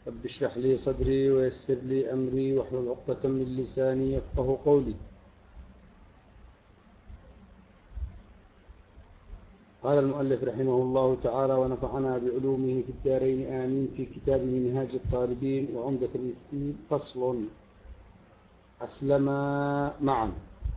رب اشرح لي صدري ويسر لي أمري واحلل عقدة من لساني يفقهوا قولي. قال المؤلف رحمه الله تعالى ونفعنا بعلومه في الدارين آمين في كتاب منهاج الطالبين وعمدة المتقين. فصل: أسلما معا.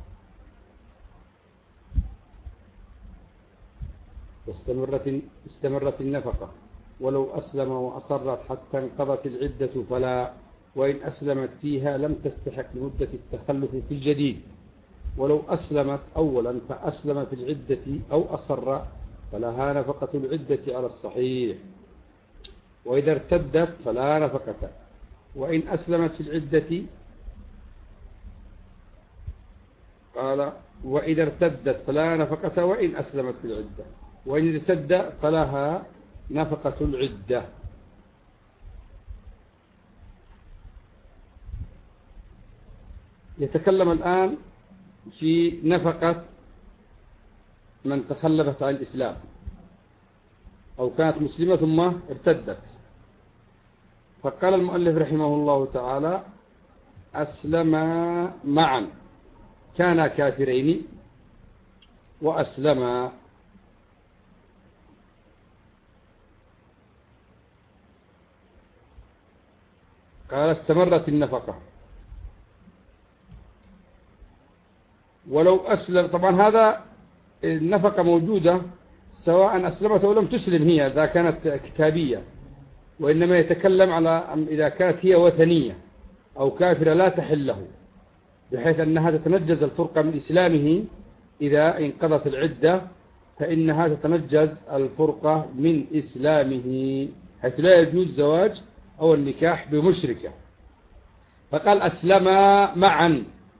استمرت النفقة ولو أسلم وأصرت حتى انقضت العدة فلا، وإن أسلمت فيها لم تستحق لمدة التخلف في الجديد. ولو أسلمت أولا فأسلم في العدة أو أصر فلها نفقة العدة على الصحيح، وإذا ارتدت فلا نفقة. وإن أسلمت في العدة قال وإذا ارتدت فلا نفقة وإن أسلمت في العدة، وإن ارتد فلها نفقة العدة. يتكلم الآن في نفقة من تخلفت عن الإسلام أو كانت مسلمة ثم ارتدت. فقال المؤلف رحمه الله تعالى: أسلما معا، كانا كافرين وأسلما. قال استمرت النفقة ولو أسلم. طبعا هذا النفقة موجودة سواء أسلمت أو لم تسلم هي إذا كانت كتابية، وإنما يتكلم على إذا كانت هي وثنية أو كافرة لا تحل له، بحيث أنها تتنجز الفرقة من إسلامه. إذا انقضت العدة فإنها تتنجز الفرقة من إسلامه، حيث لا يجوز زواج أو النكاح بمشركة. فقال أسلما معا،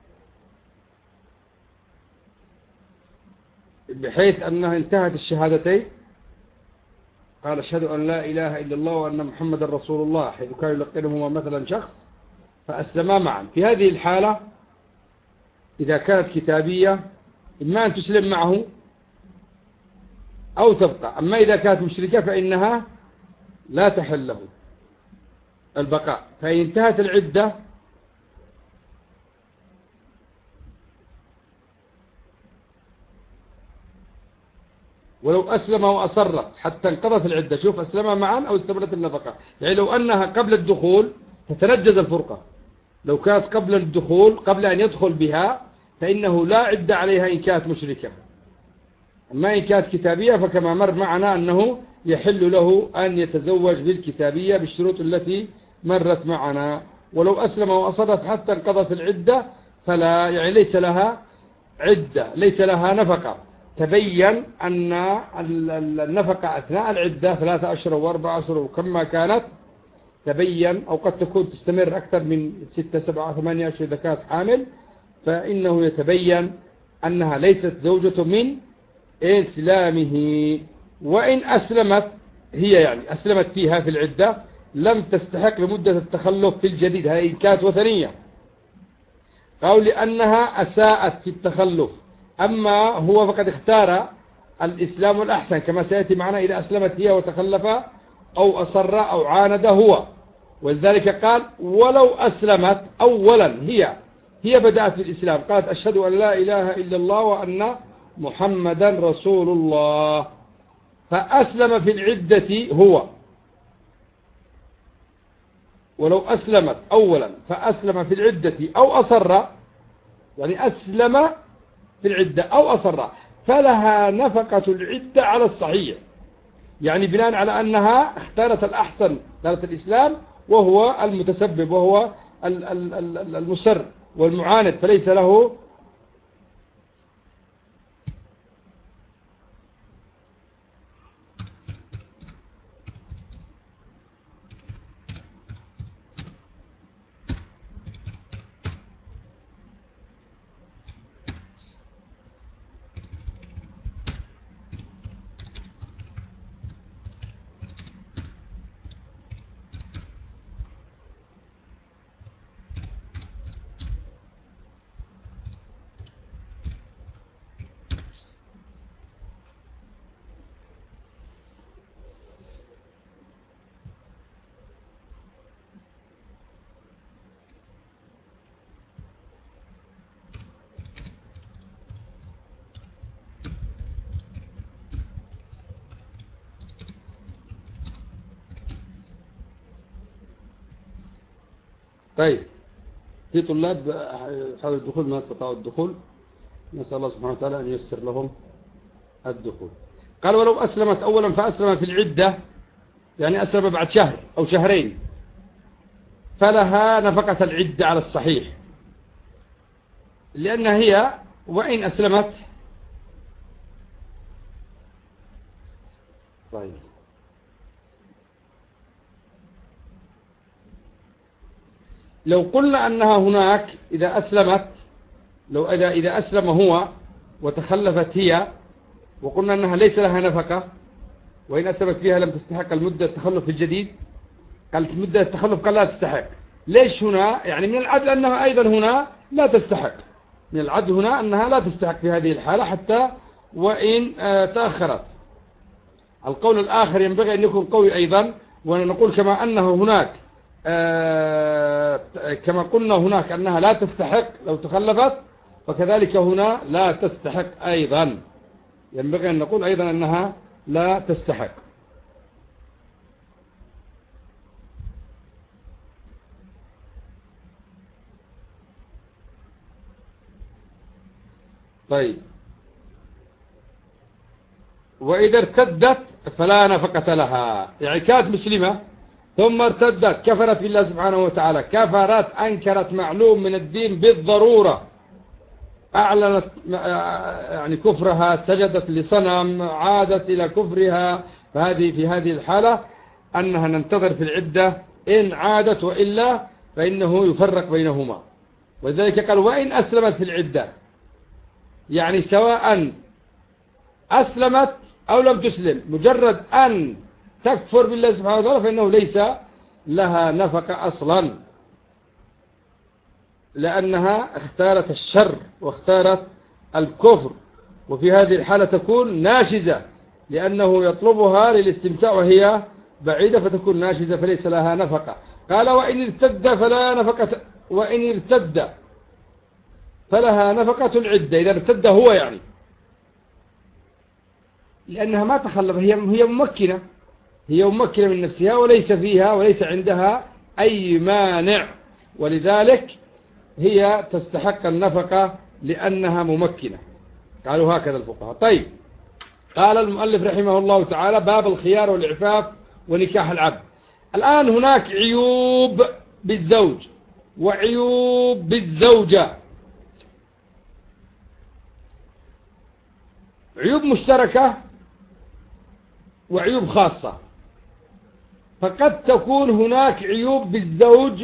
بحيث أنها انتهت الشهادتين، قال أشهد أن لا إله إلا الله وأن محمد رسول الله، حيث كان يلقنهما مثلا شخص، فأسلما معا. في هذه الحالة إذا كانت كتابية إما أن تسلم معه أو تبقى، أما إذا كانت مشركة فإنها لا تحل له البقاء. فإن انتهت العدة ولو أسلم وأصرت حتى انقضت العدة، شوف أسلم معا أو استمرت النفقة، يعني لو أنها قبل الدخول تتنجز الفرقة. لو كانت قبل الدخول قبل أن يدخل بها فإنه لا عدة عليها إن كانت مشركة. أما إن كانت كتابية فكما مر معنا أنه يحل له أن يتزوج بالكتابية بالشروط التي مرت معنا. ولو أسلم وأصرت حتى انقضت العدة فلا، يعني ليس لها عدة، ليس لها نفقة. تبين أن النفقة أثناء العدة 3 أشهر و4 أشهر وكما كانت تبين، أو قد تكون تستمر أكثر من 6 7 8 أشهر إذا كانت حامل، فإنه يتبين أنها ليست زوجة من إسلامه. وإن أسلمت هي، يعني أسلمت فيها في العدة، لم تستحق لمدة التخلف في الجديد، هذه إن كانت وثنية، قالوا لأنها أساءت في التخلف. أما هو فقد اختار الإسلام الأحسن كما سيأتي معنا، إذا أسلمت هي وتخلف أو أصر أو عاند هو. ولذلك قال ولو أسلمت أولا، هي بدأت بالإسلام، قالت أشهد أن لا إله إلا الله وأن محمدا رسول الله، فأسلم في العدة هو. ولو أسلمت أولا فأسلم في العدة أو أصر، يعني أسلم في العدة أو أصر، فلها نفقة العدة على الصحيح، يعني بناء على أنها اختارت الأحسن، اختارت الإسلام وهو المتسبب وهو المسر والمعاند، فليس له طيب، في طلاب حاولوا الدخول ما استطاعوا الدخول، نسأل الله سبحانه وتعالى أن ييسر لهم الدخول. قال ولو أسلمت أولا فأسلم في العدة، يعني أسلم بعد شهر أو شهرين، فلها نفقة العدة على الصحيح، لأن هي وإن أسلمت. طيب، لو قلنا أنها هناك إذا أسلمت، إذا أسلم هو وتخلفت هي، وقلنا أنها ليس لها نفقة، وإن أسلمت فيها لم تستحق المدة التخلف الجديد، قالت مدة التخلف قال لا تستحق. ليش هنا؟ يعني من العدل أنها أيضا هنا لا تستحق، من العدل هنا أنها لا تستحق في هذه الحالة حتى وإن تأخرت. القول الآخر ينبغي أن يكون قوي أيضا، ونقول كما أنه هناك كما قلنا هناك أنها لا تستحق لو تخلفت، فكذلك هنا لا تستحق أيضا، ينبغي أن نقول أيضا أنها لا تستحق. طيب، وإذا ارتدت فلا نفقة لها، يعني كانت مسلمة ثم ارتدت، كفرت بالله سبحانه وتعالى، كفرت أنكرت معلوم من الدين بالضرورة، أعلنت يعني كفرها، سجدت لصنم، عادت إلى كفرها، في هذه الحالة أنها ننتظر في العدة إن عادت، وإلا فإنه يفرق بينهما. ولذلك قال وإن أسلمت في العدة، يعني سواء أسلمت أو لم تسلم، مجرد أن تكفر بالله سبحانه وتعالى فإنه ليس لها نفقة أصلا، لأنها اختارت الشر واختارت الكفر، وفي هذه الحالة تكون ناشزة، لأنه يطلبها للاستمتاع وهي بعيدة فتكون ناشزة فليس لها نفقة. قال وإن ارتد فلا نفقة، وإن ارتد فلها نفقة العدة، إذا ارتد هو يعني، لأنها ما تخلف، هي ممكنة، هي ممكنة من نفسها وليس فيها وليس عندها أي مانع، ولذلك هي تستحق النفقة لأنها ممكنة. قالوا هكذا الفقهاء. طيب، قال المؤلف رحمه الله تعالى باب الخيار والإعفاف ونكاح العبد. الآن هناك عيوب بالزوج وعيوب بالزوجة، عيوب مشتركة وعيوب خاصة. فقد تكون هناك عيوب بالزوج،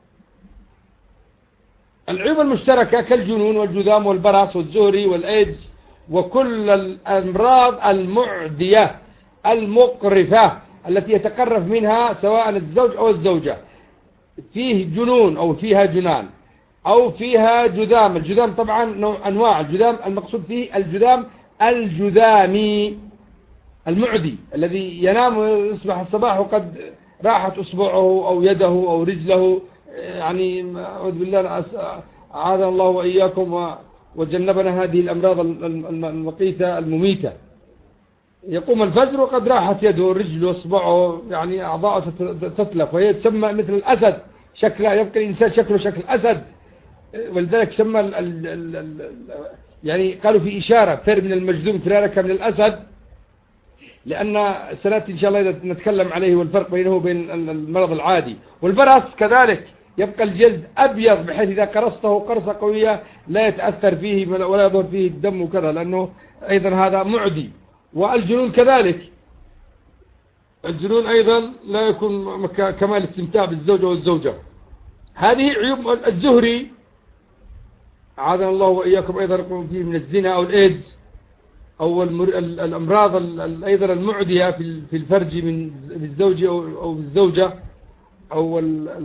العيوب المشتركة كالجنون والجذام والبرص والزهري والإيدز وكل الأمراض المعدية المقرفة التي يتقرف منها سواء الزوج أو الزوجة، فيه جنون أو فيها جنان أو فيها جذام. الجذام طبعا أنواع الجذام، المقصود فيه الجذام الجذامي المعدي الذي ينام ويصبح الصباح وقد راحت أصبعه أو يده أو رجله، يعني أعوذ بالله أعاذنا الله وإياكم وجنبنا هذه الأمراض المقيتة المميتة. يقوم الفجر وقد راحت يده ورجله وأصبعه، يعني أعضاءه تتلف، وهي تسمى مثل الأسد، شكلها يبقى الإنسان شكله شكل أسد، ولذلك سمى يعني قالوا في إشارة فر من المجذوم فرارك من الأسد، لأن سنأتي إن شاء الله إذا نتكلم عليه والفرق بينه وبين المرض العادي. والبرص كذلك يبقى الجلد أبيض بحيث إذا قرصته قرصة قوية لا يتأثر فيه ولا يظهر فيه الدم وكذا، لأنه أيضا هذا معدي. والجنون كذلك، الجنون أيضا لا يكون كمال الاستمتاع بالزوجة والزوجة. هذه عيوب. الزهري أعاذنا الله وإياكم أيضا يكون فيه من الزنا أو الإيدز أو الأمراض أيضا المعدية في الفرج من الزوج أو الزوجة، أو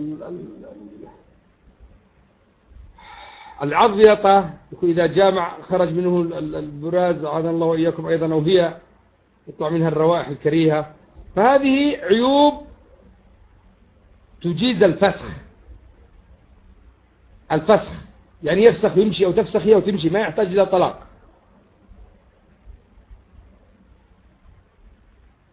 العضيطة إذا جامع خرج منه البراز أعاذنا الله وإياكم أيضا، أو هي يطلع منها الروائح الكريهة. فهذه عيوب تجيز الفسخ يعني يفسخ ويمشي، أو تفسخ هي وتمشي، ما يحتاج إلى طلاق.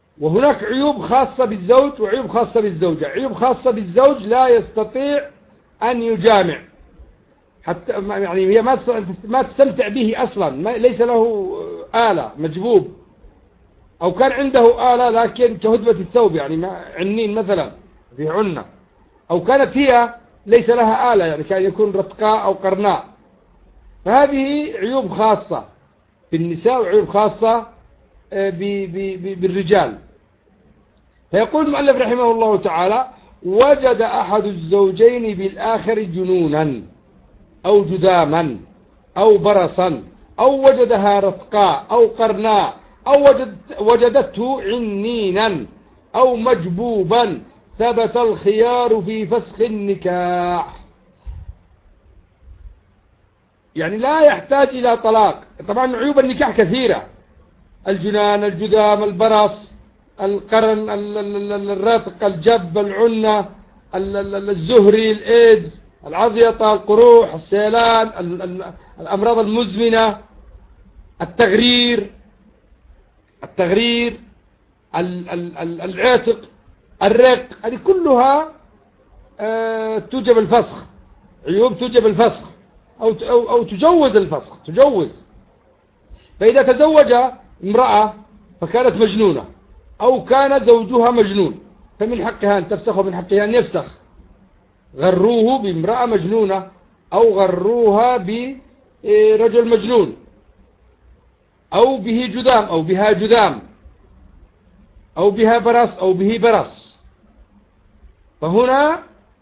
وهناك عيوب خاصة بالزوج وعيوب خاصة بالزوجة. عيوب خاصة بالزوج لا يستطيع أن يجامع، حتى يعني هي ما تستمتع به أصلا، ليس له آلة مجبوب، أو كان عنده آلة لكن كهدبة الثوب، يعني عنين مثلا في عنة، أو كانت هي ليس لها آلة، يعني كان يكون رتقاء أو قرناء. فهذه عيوب خاصة بالنساء وعيوب خاصة بالرجال. فيقول المؤلف رحمه الله تعالى: وجد أحد الزوجين بالآخر جنونا أو جذاما أو برصا، أو وجدها رتقاء أو قرناء، أو وجدته عنينا أو مجبوبا، ثبت الخيار في فسخ النكاح. يعني لا يحتاج إلى طلاق. طبعا عيوب النكاح كثيرة: الجنان، الجذام، البرص، القرن، الرتق، الجب، العنة، الزهري، الإيدز، العضيطة، القروح، السيلان، الأمراض المزمنة، التغرير، العاتق، الرق، هذه كلها توجب الفسخ، عيوب توجب الفسخ أو تجوز الفسخ، تجوز. فإذا تزوج امرأة فكانت مجنونة أو كان زوجها مجنون، فمن حقها أن تفسخ ومن حقها أن يفسخ. غروه بامرأة مجنونة أو غروها برجل مجنون أو به جذام أو بها جذام أو بها برص أو به برص. فهنا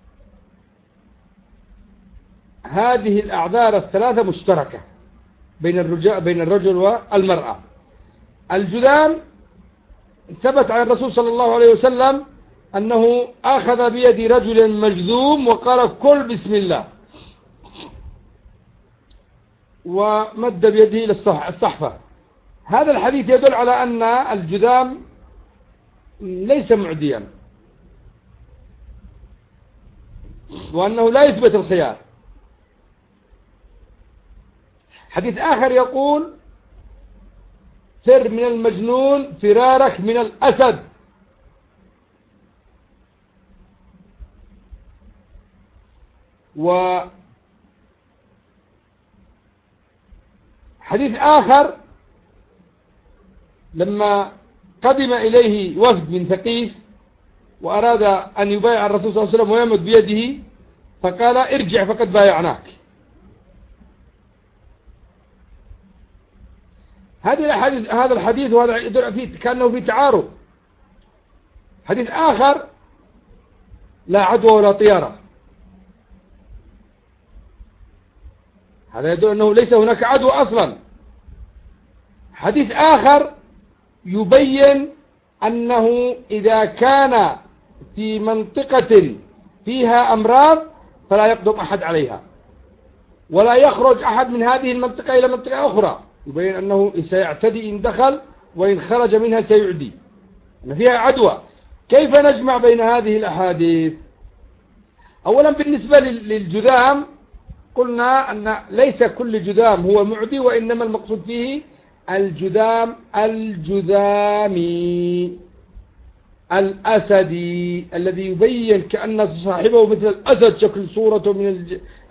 هذه الأعذار الثلاثة مشتركة بين الرجل والمرأة. الجذام ثبت عن الرسول صلى الله عليه وسلم أنه أخذ بيد رجل مجذوم وقال: كل بسم الله، ومد بيده إلى الصحفة. هذا الحديث يدل على أن الجذام ليس معديا، وأنه لا يثبت الخيار. حديث آخر يقول: فر من المجنون فرارك من الأسد. وحديث آخر لما قدم إليه وفد من ثقيف وأراد أن يبايع الرسول صلى الله عليه وسلم ويمد بيده، فقال: ارجع فقد بايعناك. هذا الحديث وهذا يدل فيه كأنه في تعارض. حديث آخر: لا عدوى ولا طيارة، هذا يدل أنه ليس هناك عدوى أصلا. حديث آخر يبين أنه إذا كان في منطقة فيها أمراض فلا يقدم أحد عليها، ولا يخرج أحد من هذه المنطقة إلى منطقة أخرى، يبين أنه سيعتدي إن دخل، وإن خرج منها سيعدي، أن فيها عدوى. كيف نجمع بين هذه الأحاديث؟ أولا بالنسبة للجذام قلنا أن ليس كل جذام هو معدي، وإنما المقصود فيه الجذام الجذامي الأسدي الذي يبين كأن صاحبه مثل الأسد، شكل صورته من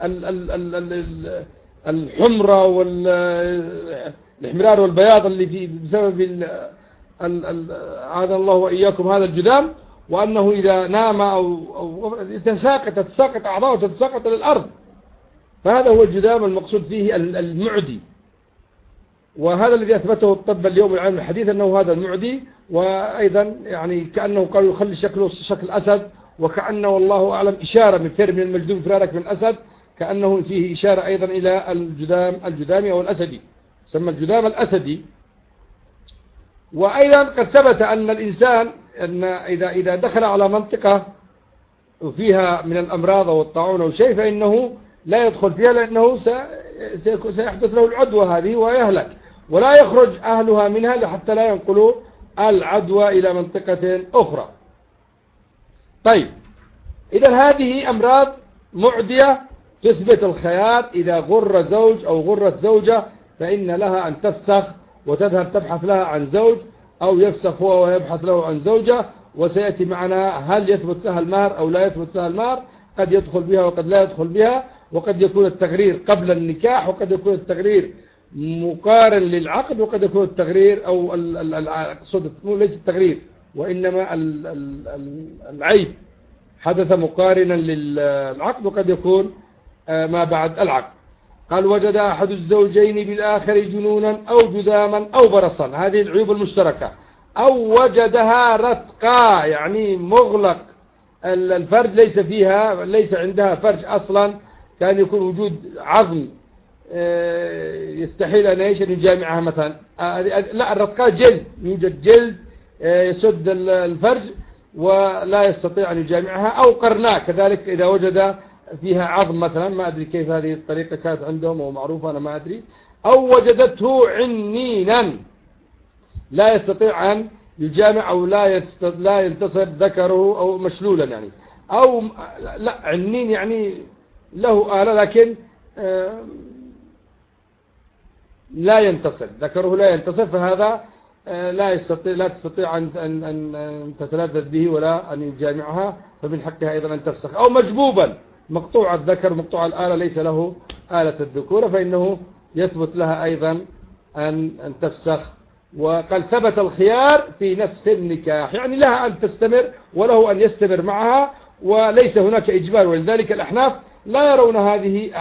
الحمرة والإحمرار والبياض اللي فيه بسبب عاذ الله وإياكم هذا الجذام، وأنه إذا نام أو تتساقط أعضاءه تتساقط للأرض. فهذا هو الجذام المقصود فيه المعدي، وهذا الذي أثبته الطب اليوم العلم الحديث أنه هذا المعدي. وأيضا يعني كأنه قالوا يخلي شكله شكل أسد، وكأنه والله أعلم إشارة من فر من المجذوم فرارك من الأسد، كأنه فيه إشارة أيضا إلى الجذامي أو الأسدي، سمى الجذام الأسدي. وأيضا قد ثبت أن الإنسان أن إذا دخل على منطقة فيها من الأمراض أو الطاعون أو شيء فإنه لا يدخل فيها، لأنه سيحدث له العدوى هذه ويهلك، ولا يخرج أهلها منها حتى لا ينقلوا العدوى إلى منطقة أخرى. طيب، إذا هذه أمراض معدية تثبت الخيار. إذا غر زوج أو غرت زوجة فإن لها أن تفسخ وتذهب تبحث لها عن زوج، أو يفسخ هو ويبحث له عن زوجة. وسيأتي معنا هل يثبت لها المهر أو لا يثبت لها المهر. قد يدخل بها وقد لا يدخل بها، وقد يكون التغرير قبل النكاح، وقد يكون التغرير مقارن للعقد، وقد يكون التغرير أو أقصد ليس التغرير وإنما العيب حدث مقارنا للعقد، وقد يكون ما بعد العقد. قال وجد أحد الزوجين بالآخر جنونا أو جذاما أو برصا، هذه العيوب المشتركة. أو وجدها رتقا، يعني مغلق الفرج، ليس عندها فرج أصلا، كان يكون وجود عظم يستحيل أن يجامعها مثلا. لا، الرتقاء جلد، يوجد جلد يسد الفرج ولا يستطيع أن يجامعها. أو قرناء كذلك، إذا وجد فيها عظم مثلا، ما أدري كيف هذه الطريقة كانت عندهم أو معروفة، أنا ما أدري. أو وجدته عنينا، لا يستطيع أن يجامع، أو لا ينتصر ذكره، أو مشلولا يعني. أو لا، عنين يعني له آلة لكن لا ينتصر ذكره، لا ينتصر، فهذا لا تستطيع أن تتلذذ به ولا أن يجامعها، فمن حقها أيضا أن تفسخ. أو مجبوبا، مقطوع الذكر مقطوع الآلة، ليس له آلة الذكورة، فإنه يثبت لها أيضا أن تفسخ. وقال ثبت الخيار في نسخ النكاح، يعني لها أن تستمر وله أن يستمر معها، وليس هناك إجبار. ولذلك الأحناف لا يرون هذه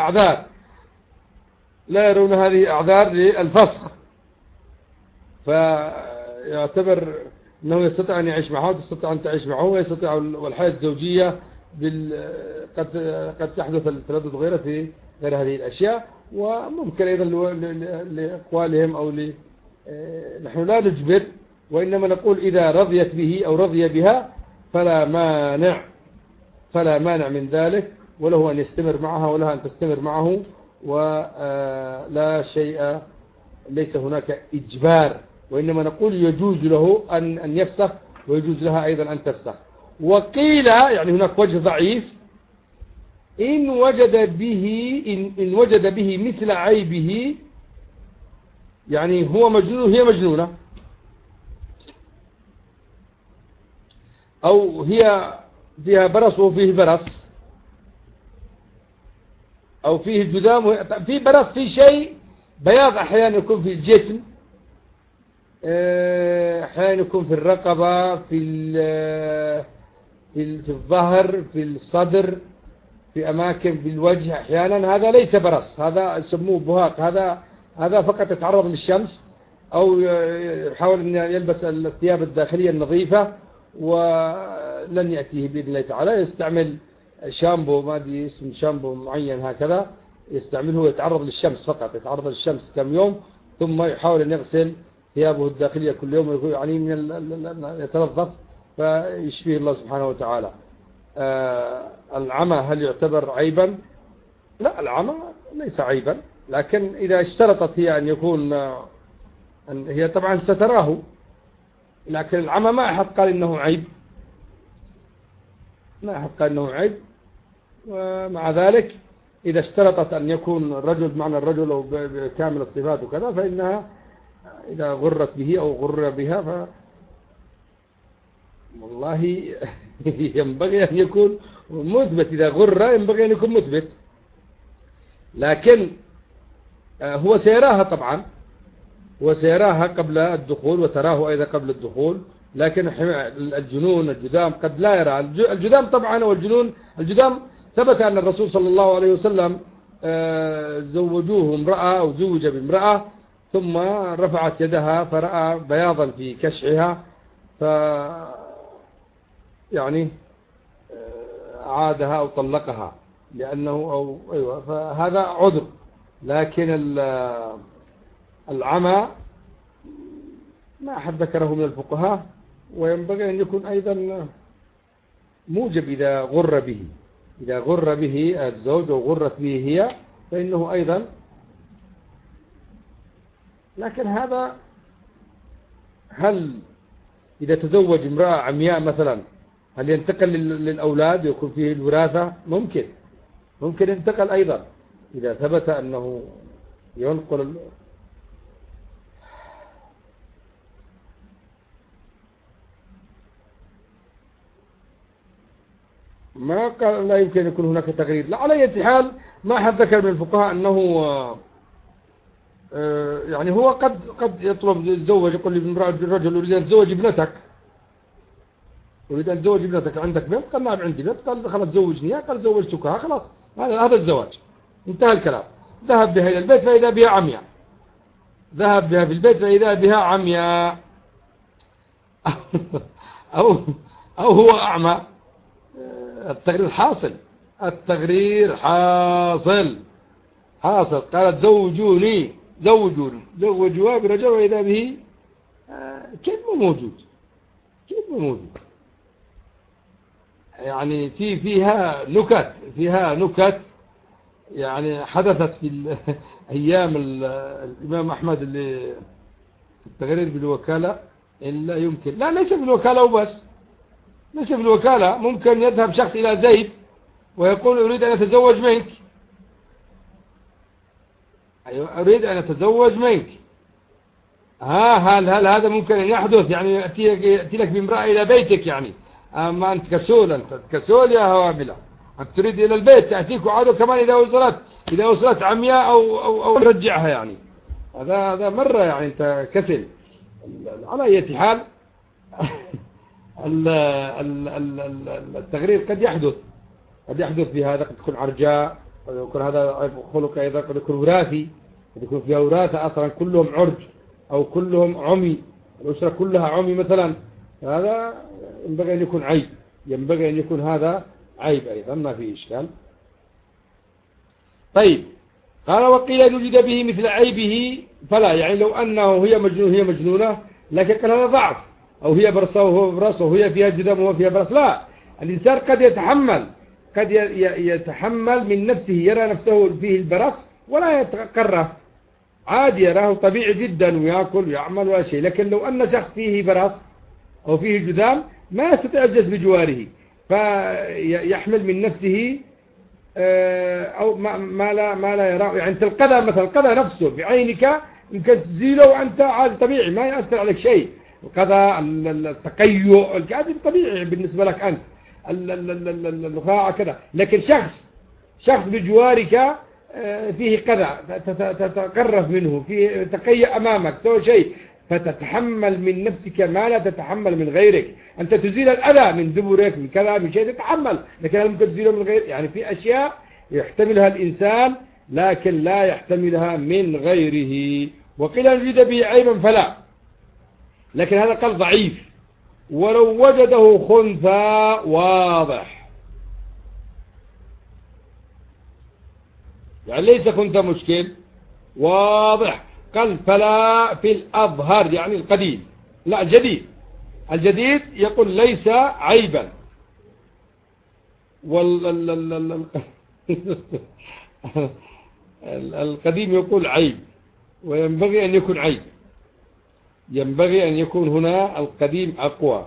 أعذار للفسخ، فيعتبر أنه يستطيع أن يعيش معه وتستطيع أن تعيش معه، ويستطيع. والحياة الزوجية قد تحدث التردد غيره في غير هذه الأشياء. وممكن أيضا لأقوالهم أو نحن لا نجبر، وإنما نقول إذا رضيت به أو رضي بها فلا مانع من ذلك، وله أن يستمر معها ولها أن تستمر معه، ولا شيء، ليس هناك إجبار، وإنما نقول يجوز له أن يفسخ، ويجوز لها أيضا أن تفسخ. وقيل يعني هناك وجه ضعيف، إن وجد به مثل عيبه، يعني هو مجنون هي مجنونة، أو هي فيها برص وفيه برص، أو فيه جذام في برص، في شيء بياض أحيانا يكون في الجسم، أحيانا يكون في الرقبة، في الظهر، في الصدر، في أماكن في الوجه أحيانا. هذا ليس برص، هذا يسموه بهاق، هذا فقط يتعرض للشمس، أو يحاول أن يلبس الثياب الداخلية النظيفة، ولن يأتيه بإذن الله تعالى. يستعمل شامبو، ما أدري اسم شامبو معين هكذا يستعمله، ويتعرض للشمس فقط، يتعرض للشمس كم يوم، ثم يحاول أن يغسل ثيابه الداخلية كل يوم، يعني يتنظف، فيشفيه الله سبحانه وتعالى. العمى هل يعتبر عيبا؟ لا، العمى ليس عيبا، لكن إذا اشترطت هي أن يكون هي طبعا ستراه، لكن العمى ما أحد قال إنه عيب، ومع ذلك إذا اشترطت أن يكون الرجل بمعنى الرجل أو بكامل الصفات وكذا، فإنها إذا غرت به أو غر بها والله ينبغي أن يكون مثبت. إذا غر ينبغي أن يكون مثبت، لكن هو سيراها طبعا، وسيراها قبل الدخول، وتراه أيضا قبل الدخول. لكن الجنون الجذام قد لا يرى الجذام طبعا. الجذام ثبت أن الرسول صلى الله عليه وسلم زوجوه امرأة أو زوج بامرأة، ثم رفعت يدها فرأى بياضا في كشعها، يعني عادها أو طلقها لأنه فهذا عذر. لكن العمى ما أحد ذكره من الفقهاء، وينبغي أن يكون أيضا موجب إذا غر به الزوج أو غرت به هي، فإنه أيضا. لكن هذا هل إذا تزوج امرأة عمياء مثلا هل ينتقل للأولاد ويكون فيه الوراثة؟ ممكن ينتقل أيضا إذا ثبت أنه ينقل. ما قال لا يمكن يكون هناك تغرير. لا، على أي حال ما أحد ذكر من الفقهاء أنه يعني هو قد يطلب يتزوج، يقول لامرأة الرجل أريد أن أتزوج ابنتك، أريد أن أتزوج ابنتك، عندك بنت؟ قال نعم عندي بنت. قال خلاص زوجنيها. قال زوجتكها. خلاص هذا الزواج، انتهى الكلام. ذهب بها إلى البيت فإذا بها عمياء، ذهب بها في البيت فإذا بها عمياء أو هو أعمى. التغرير حاصل، التغرير حاصل. قالت زوجوني، زوجوها برجل وإذا به كلمة موجود، يعني فيها نكت يعني حدثت في أيام الإمام أحمد اللي التغرير بالوكالة. إلا يمكن، لا ليس بالوكالة وبس، ليس بالوكالة. ممكن يذهب شخص إلى زيد ويقول أريد أن أتزوج منك، أيوة أريد أن أتزوج منك. هل هذا ممكن أن يحدث؟ يعني يأتي لك بامرأة إلى بيتك، يعني أما أنت كسول، أنت كسول يا هوابلة، أنت تريد إلى البيت تأتيك وعاده كمان إذا وصلت عمياء أو رجعها. يعني هذا مرة يعني أنت كسل. على أي حال التغرير قد يحدث في هذا. قد تكون عرجاء، قد يكون هذا خلق أيضا، قد يكون وراثي، قد يكون فيها وراثة أصلا كلهم عرج أو كلهم عمي، الأسرة كلها عمي مثلا. هذا ينبغي أن يكون عيب، ينبغي أن يكون هذا عيب أيضا، ما في إشكال. طيب، قال وقيل وجد به مثل عيبه فلا، يعني لو أنه هي مجنونة لكن قال هذا ضعف، أو هي برصة وهو برص، وهي فيها جذام وهو فيها برص. لا، الإنسان قد يتحمل من نفسه، يرى نفسه فيه البرص ولا يتقره، عادي يراه طبيعي جدا ويأكل ويعمل ولا شيء. لكن لو أن شخص فيه برص أو فيه جذام ما يستطيع الجذب بجواره، فيحمل من نفسه أو ما لا يراه. يعني انت القذى مثلا، القذى نفسه بعينك يمكن تزيله وأنت عادي طبيعي ما يأثر عليك شيء. القذى، التقيؤ، هذا طبيعي بالنسبة لك أنت، النخاع كذا. لكن شخص بجوارك فيه قذى، تتقرف منه، فيه تقيأ أمامك، سوى شيء، فتتحمل من نفسك ما لا تتحمل من غيرك. أنت تزيل الأذى من دبرك، من كذا، من شيء تتحمل، لكن هل ممكن تزيله من غير؟ يعني في أشياء يحتملها الإنسان لكن لا يحتملها من غيره. وقيل وجد به عيبا فلا، لكن هذا قال ضعيف. ولو وجده خنثى واضح، يعني ليس خنثى مشكل، واضح، قال فلا في الأظهر، يعني القديم، لا الجديد يقول ليس عيبا. القديم يقول عيب، وينبغي أن يكون عيب، ينبغي أن يكون هنا القديم أقوى.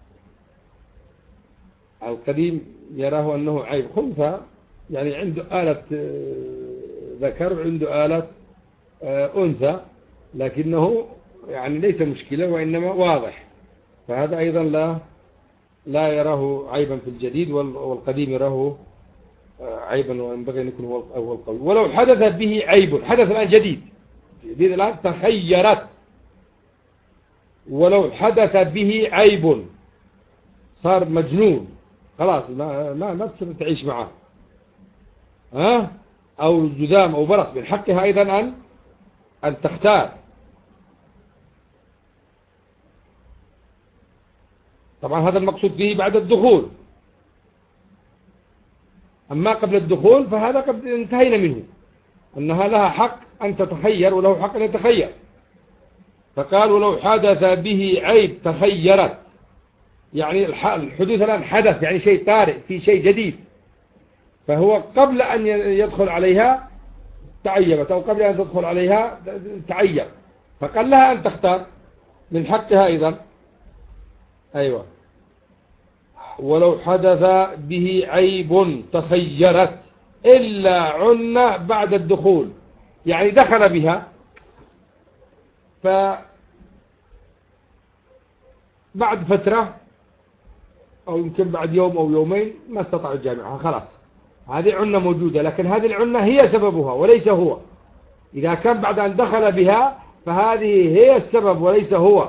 القديم يراه أنه عيب. خنثى يعني عنده آلة ذكر وعنده آلة أنثى، لكنه يعني ليس مشكلة وإنما واضح، فهذا أيضا لا يراه عيبا في الجديد، والقديم يراه عيبا، وينبغي أن يكون هو القوي. ولو حدث به عيب، حدث الآن جديد الآن تخيرت، ولو حدث به عيب صار مجنون خلاص، ما تصير تعيش معه، أو جذام أو برص، من حقها أيضا أن تختار. طبعا هذا المقصود فيه بعد الدخول، أما قبل الدخول فهذا قد انتهينا منه، أنها لها حق أن تتخير وله حق أن يتخير. فقال ولو حدث به عيب تخيرت، يعني الحدوث الآن حدث، يعني شيء طارئ، في شيء جديد، فهو قبل أن يدخل عليها تعيبت، أو قبل أن تدخل عليها تعيب، فقال لها أن تختار، من حقها أيضا. أيوة، ولو حدث به عيب تخيرت إلا عنا بعد الدخول، يعني دخل بها فبعد فترة أو يمكن بعد يوم أو يومين ما استطاعوا الجامعة، خلاص هذه عنة موجودة، لكن هذه العنة هي سببها وليس هو. إذا كان بعد أن دخل بها فهذه هي السبب وليس هو.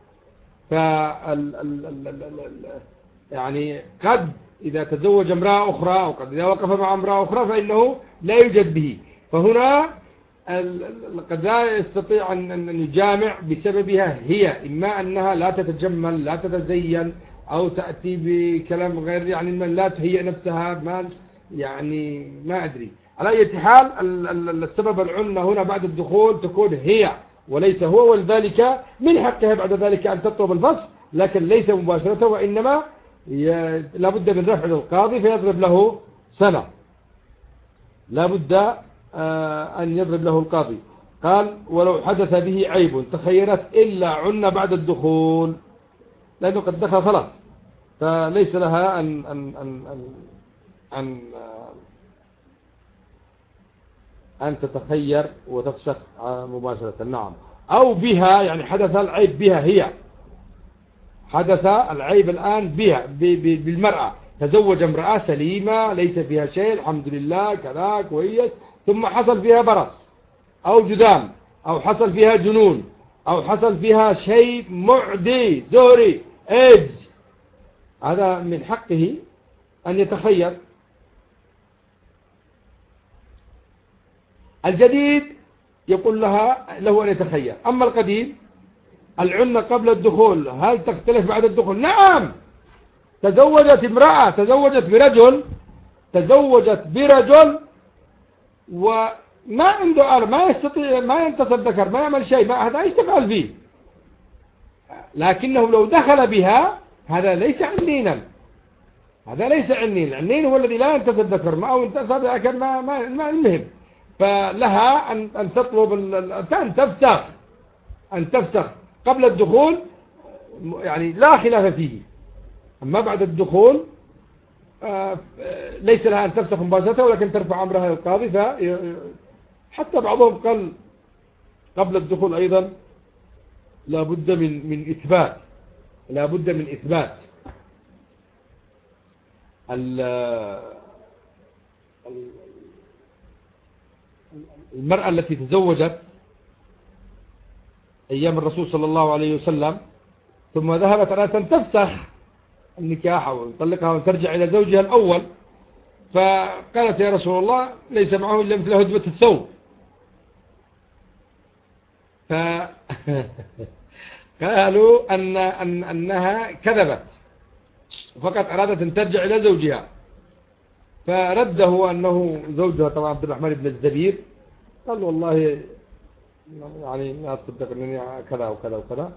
يعني قد إذا تزوج امرأة أخرى أو قد إذا وقف مع امرأة أخرى فإنه لا يوجد به، فهنا قد لا يستطيع أن يجامع بسببها هي، إما أنها لا تتجمل لا تتزين أو تأتي بكلام غير يعني من لا تهيئ نفسها ما يعني ما أدري. على أي حال السبب العنة هنا بعد الدخول تكون هي وليس هو، ولذلك من حقها بعد ذلك أن تطلب الفصل، لكن ليس مباشرة، وإنما لابد من رفع للقاضي فيضرب له سنة، لابد أن يضرب له القاضي. قال ولو حدث به عيب تخيرت إلا عنة بعد الدخول، لأنه قد دخل خلاص، فليس لها أن تتخير وتفسخ مباشرة. نعم. أو بها، يعني حدث العيب بها هي، حدث العيب الآن بها بالمرأة، تزوج امرأة سليمة ليس فيها شيء الحمد لله كذا كويس، ثم حصل فيها برص أو جذام أو حصل فيها جنون أو حصل فيها شيء معدي زهري إيدز، هذا من حقه أن يتخير. الجديد يقول له أن يتخير. أما القديم العنة قبل الدخول هل تختلف بعد الدخول؟ نعم. تزوجت امرأة، تزوجت برجل وما عنده أرض، ما يستطيع، ما ينتصب ذكر، ما يعمل شيء، ما هذا ايش تفعل فيه؟ لكنه لو دخل بها هذا ليس عنينا، هذا ليس عنين. العنين هو الذي لا ينتصب ذكر، ما أو انتصب ذكر ما المهم. فلها أن تطلب أن تفسخ قبل الدخول، يعني لا خلاف فيه. أما بعد الدخول ليس لها أن تفسخ مباشرة، ولكن ترفع أمرها للقاضي. حتى بعضهم قال قبل الدخول أيضا لا بد من إثبات المرأة التي تزوجت أيام الرسول صلى الله عليه وسلم ثم ذهبت على أن تفسخ النكاح وتطلقها وترجع إلى زوجها الأول، فقالت يا رسول الله ليس معه إلا مثل هدبة الثوب، فقالوا أنها كذبت فقط أرادت أن ترجع إلى زوجها، فرده أنه زوجها طبعا عبد الرحمن بن الزبير، قال والله يعني لا تصدق أنني كذا وكذا وكذا،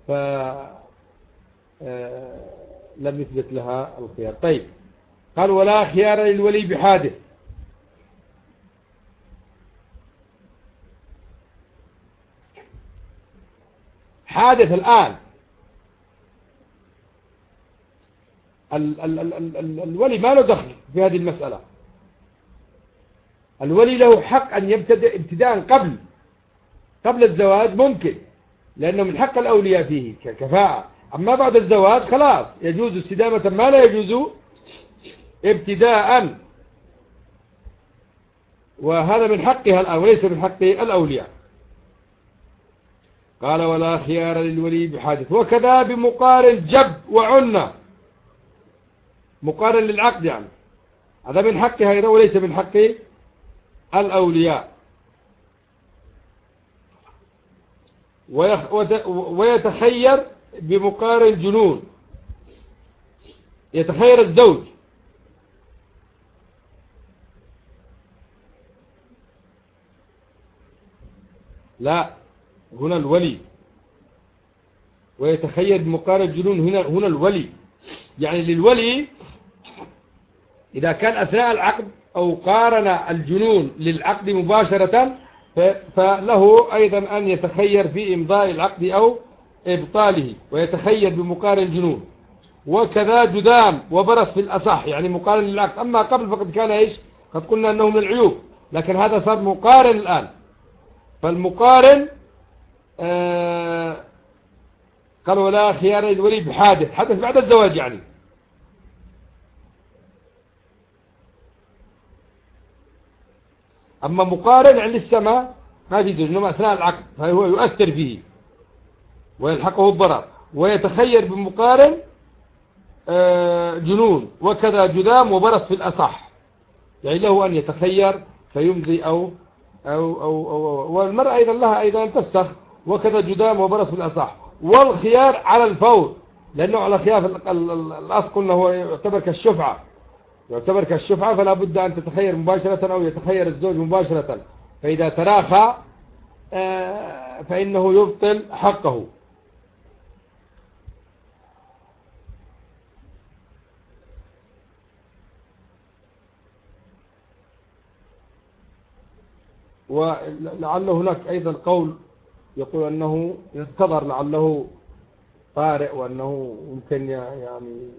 لم يثبت لها الخيار. طيب، قال ولا خيار للولي بحادث. حادث الآن الولي ما له دخل في هذه المسألة. الولي له حق أن يبتدئ ابتداء قبل الزواج، ممكن، لأنه من حق الأولياء فيه ككفاءة. أما بعد الزواج خلاص يجوز استدامة ما لا يجوز ابتداء، وهذا من حقها الآن وليس من حق الأولياء. قال ولا خيار للولي بحادث، وكذا بمقارن جب وعنة، مقارن للعقد يعني، هذا من حقها أيضا وليس من حق الأولياء. ويتخير بمقارن جنون، يتخير الزوج لا، هنا الولي. ويتخير بمقارن جنون، هنا الولي، يعني للولي إذا كان أثناء العقد أو قارن الجنون للعقد مباشرة فله أيضا أن يتخير في إمضاء العقد أو إبطاله، ويتخير بمقارن جنون. وكذا جذام وبرص في الأصح، يعني مقارن للعقد. أما قبل فقد كان إيش؟ قد قلنا أنه من العيوب، لكن هذا صار مقارن الآن. فالمقارن قال ولا خيار الولي بحادث، حدث بعد الزواج يعني، أما مقارن يعني لسه ما في زوج، إنما أثناء العقد فهو يؤثر فيه ويلحقه الضرر، ويتخير بمقارن جنون وكذا جذام وبرص في الأصح، يعني له أن يتخير فيمضي والمرأة أيضا لها أيضا أن تفسخ وكذا جذام وبرص في الأصح، والخيار على الفور، لأنه على خلاف الأصل قلنا هو يعتبر كالشفعة، فلا بد أن تتخير مباشرة أو يتخير الزوج مباشرة، فإذا تراخى فإنه يبطل حقه. ولعل هناك أيضا قول يقول أنه ينتظر لعله طارئ، وأنه يمكن يعني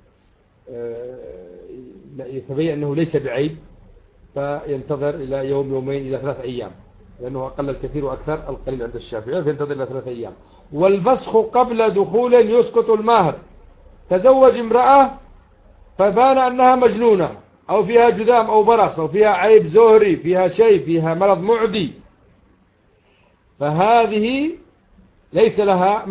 يتبين أنه ليس بعيب، فينتظر إلى يوم يومين إلى 3 أيام، لأنه أقل الكثير وأكثر القليل عند الشافعي، فينتظر إلى 3 أيام. والفسخ قبل دخول يسقط المهر. تزوج امرأة فبان أنها مجنونة أو فيها جذام أو برص أو فيها عيب زهري، فيها شيء، فيها مرض معدي، فهذه ليس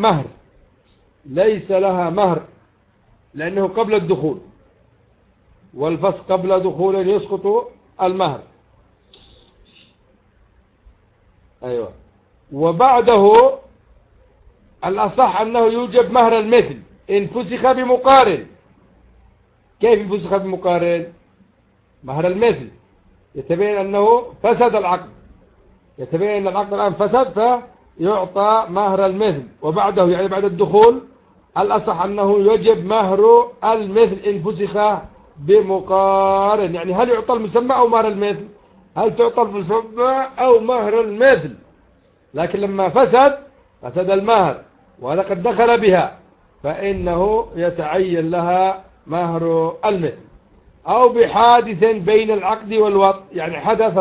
لها مهر لأنه قبل الدخول، والفسخ قبل دخول يسقط المهر. أيوة. وبعده الأصح أنه يوجب مهر المثل إن فسخ بمقارن. كيف فسخ بمقارن؟ مهر المثل يتبين أنه فسد العقد، يتبين أن العقد الآن فسد فيعطى مهر المثل، وبعده يعني بعد الدخول الأصح أنه يجب مهر المثل إن فسخ بمقارن. يعني هل يعطى المسمى أو مهر المثل؟ هل تعطى المسمى أو مهر المثل؟ لكن لما فسد المهر وهذا قد دخل بها فإنه يتعين لها مهر المثل. أو بحادث بين العقد والوطء، يعني حدث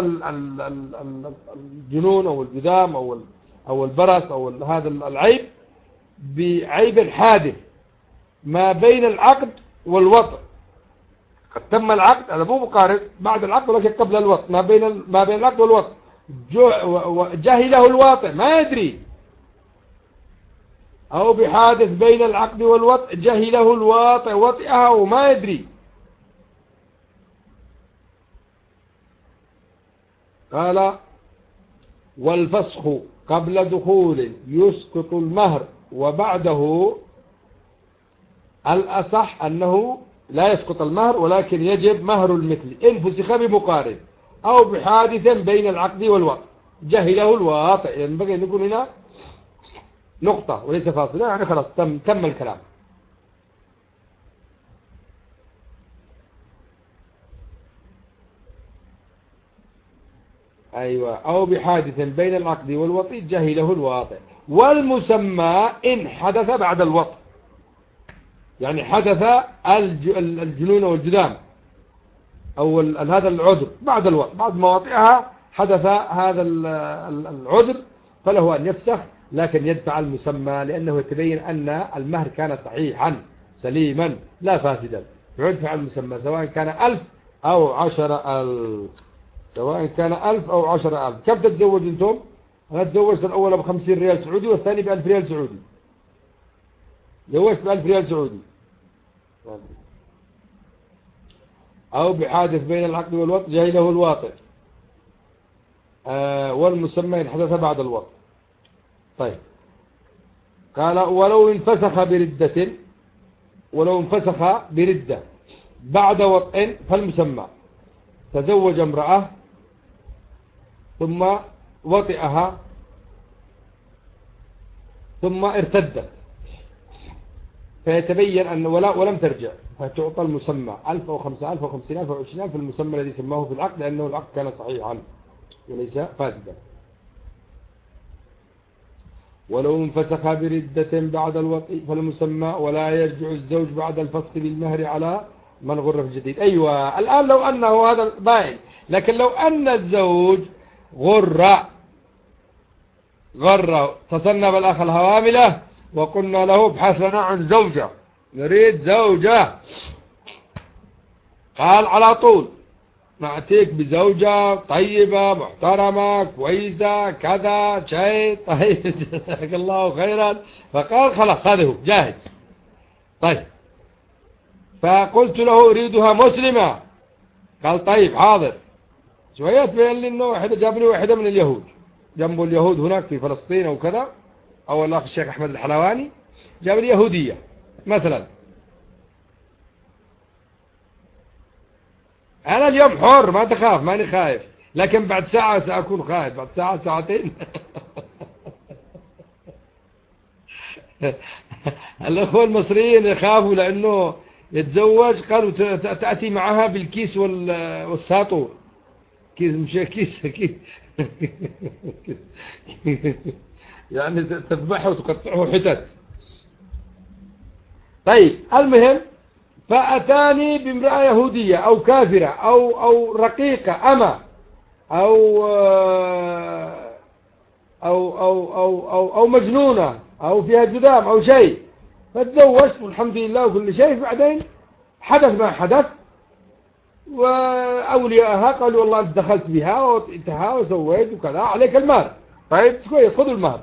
الجنون أو الجذام أو البرص أو هذا العيب بعيب حادث ما بين العقد والوطء. قد تم العقد، هذا مو مقارن بعد العقد ولكن قبل الوطء، ما بين العقد والوطء، جهله الواطئ ما يدري. أو بحادث بين العقد والوطء جهله الواطئ وطئها وما يدري. قال والفسخ قبل دخول يسقط المهر، وبعده الأصح أنه لا يسقط المهر ولكن يجب مهر المثل إن فسخ بمقارن أو بحادث بين العقد والوطء جهله الواطئ. ينبغي أن يكون هنا نقطة وليس فاصلة، يعني خلاص تم الكلام. أيوة. أو بحادث بين العقد والوطء جهله الواطئ. والمسمى إن حدث بعد الوطء، يعني حدث الجنون والجذام أو هذا العذر بعد الوطء، بعد مواطئها حدث هذا العذر، فله أن يفسخ لكن يدفع المسمى، لأنه يتبين أن المهر كان صحيحا سليما لا فاسدا، يدفع المسمى سواء كان 1000 أو 10,000، سواء كان 1000 أو 10,000. كم تتزوج أنتم؟ أنا تزوجت الأول ب50 ريال سعودي والثاني ب1000 ريال سعودي، تزوجت ب1000 ريال سعودي. أو بحادث بين العقد والوطء جهله الواطئ. والمسمى إن حدث بعد الوطء. طيب. قال ولو انفسخ بردة بعد وطء فالمسمى تزوج امرأة ثم وطئها ثم ارتدت، فيتبين أن ولم ترجع، فتعطى المسمى 1000 أو 5000 أو 50,000 أو 20,000 في المسمى الذي سماه في العقد، لأنه العقد كان صحيحا وليس فاسدا. ولو انفسخ بردة بعد الوطء فالمسمى ولا يرجع الزوج بعد الفسخ بالمهر على من غر في الجديد. أيوة. الآن لو أنه هذا باين، لكن لو أن الزوج غر تصنب الأخ الهواملة وقلنا له ابحث لنا عن زوجة، نريد زوجة، قال على طول نعطيك بزوجة طيبة محترمة كويسة كذا شيء طيب جزاك الله خيرا. فقال خلاص هذا هو جاهز. طيب فقلت له أريدها مسلمة. قال طيب حاضر. شوية تبين لي إنه جاب لي واحدة من اليهود، جنبه اليهود هناك في فلسطين أو كذا، أو الأخ الشيخ أحمد الحلواني جاب لي يهودية مثلا. أنا اليوم حر ما تخاف، ماني خايف، لكن بعد ساعة سأكون خايف، بعد ساعة ساعتين. الأخوة المصريين يخافوا لأنه يتزوج، قالوا تأتي معها بالكيس والساطور. كيس مش كيس يعني تذبحه وتقطعه حتت. طيب المهم فأتاني بامرأة يهودية أو كافرة أو رقيقة أما أو مجنونة أو فيها جذام أو شيء. فتزوجت والحمد لله وكل شيء. بعدين حدث ما حدث، وأولياءها قالوا والله أنت دخلت بها وطئتها وسويت وكذا، عليك المال. طيب كويس، خذوا المال.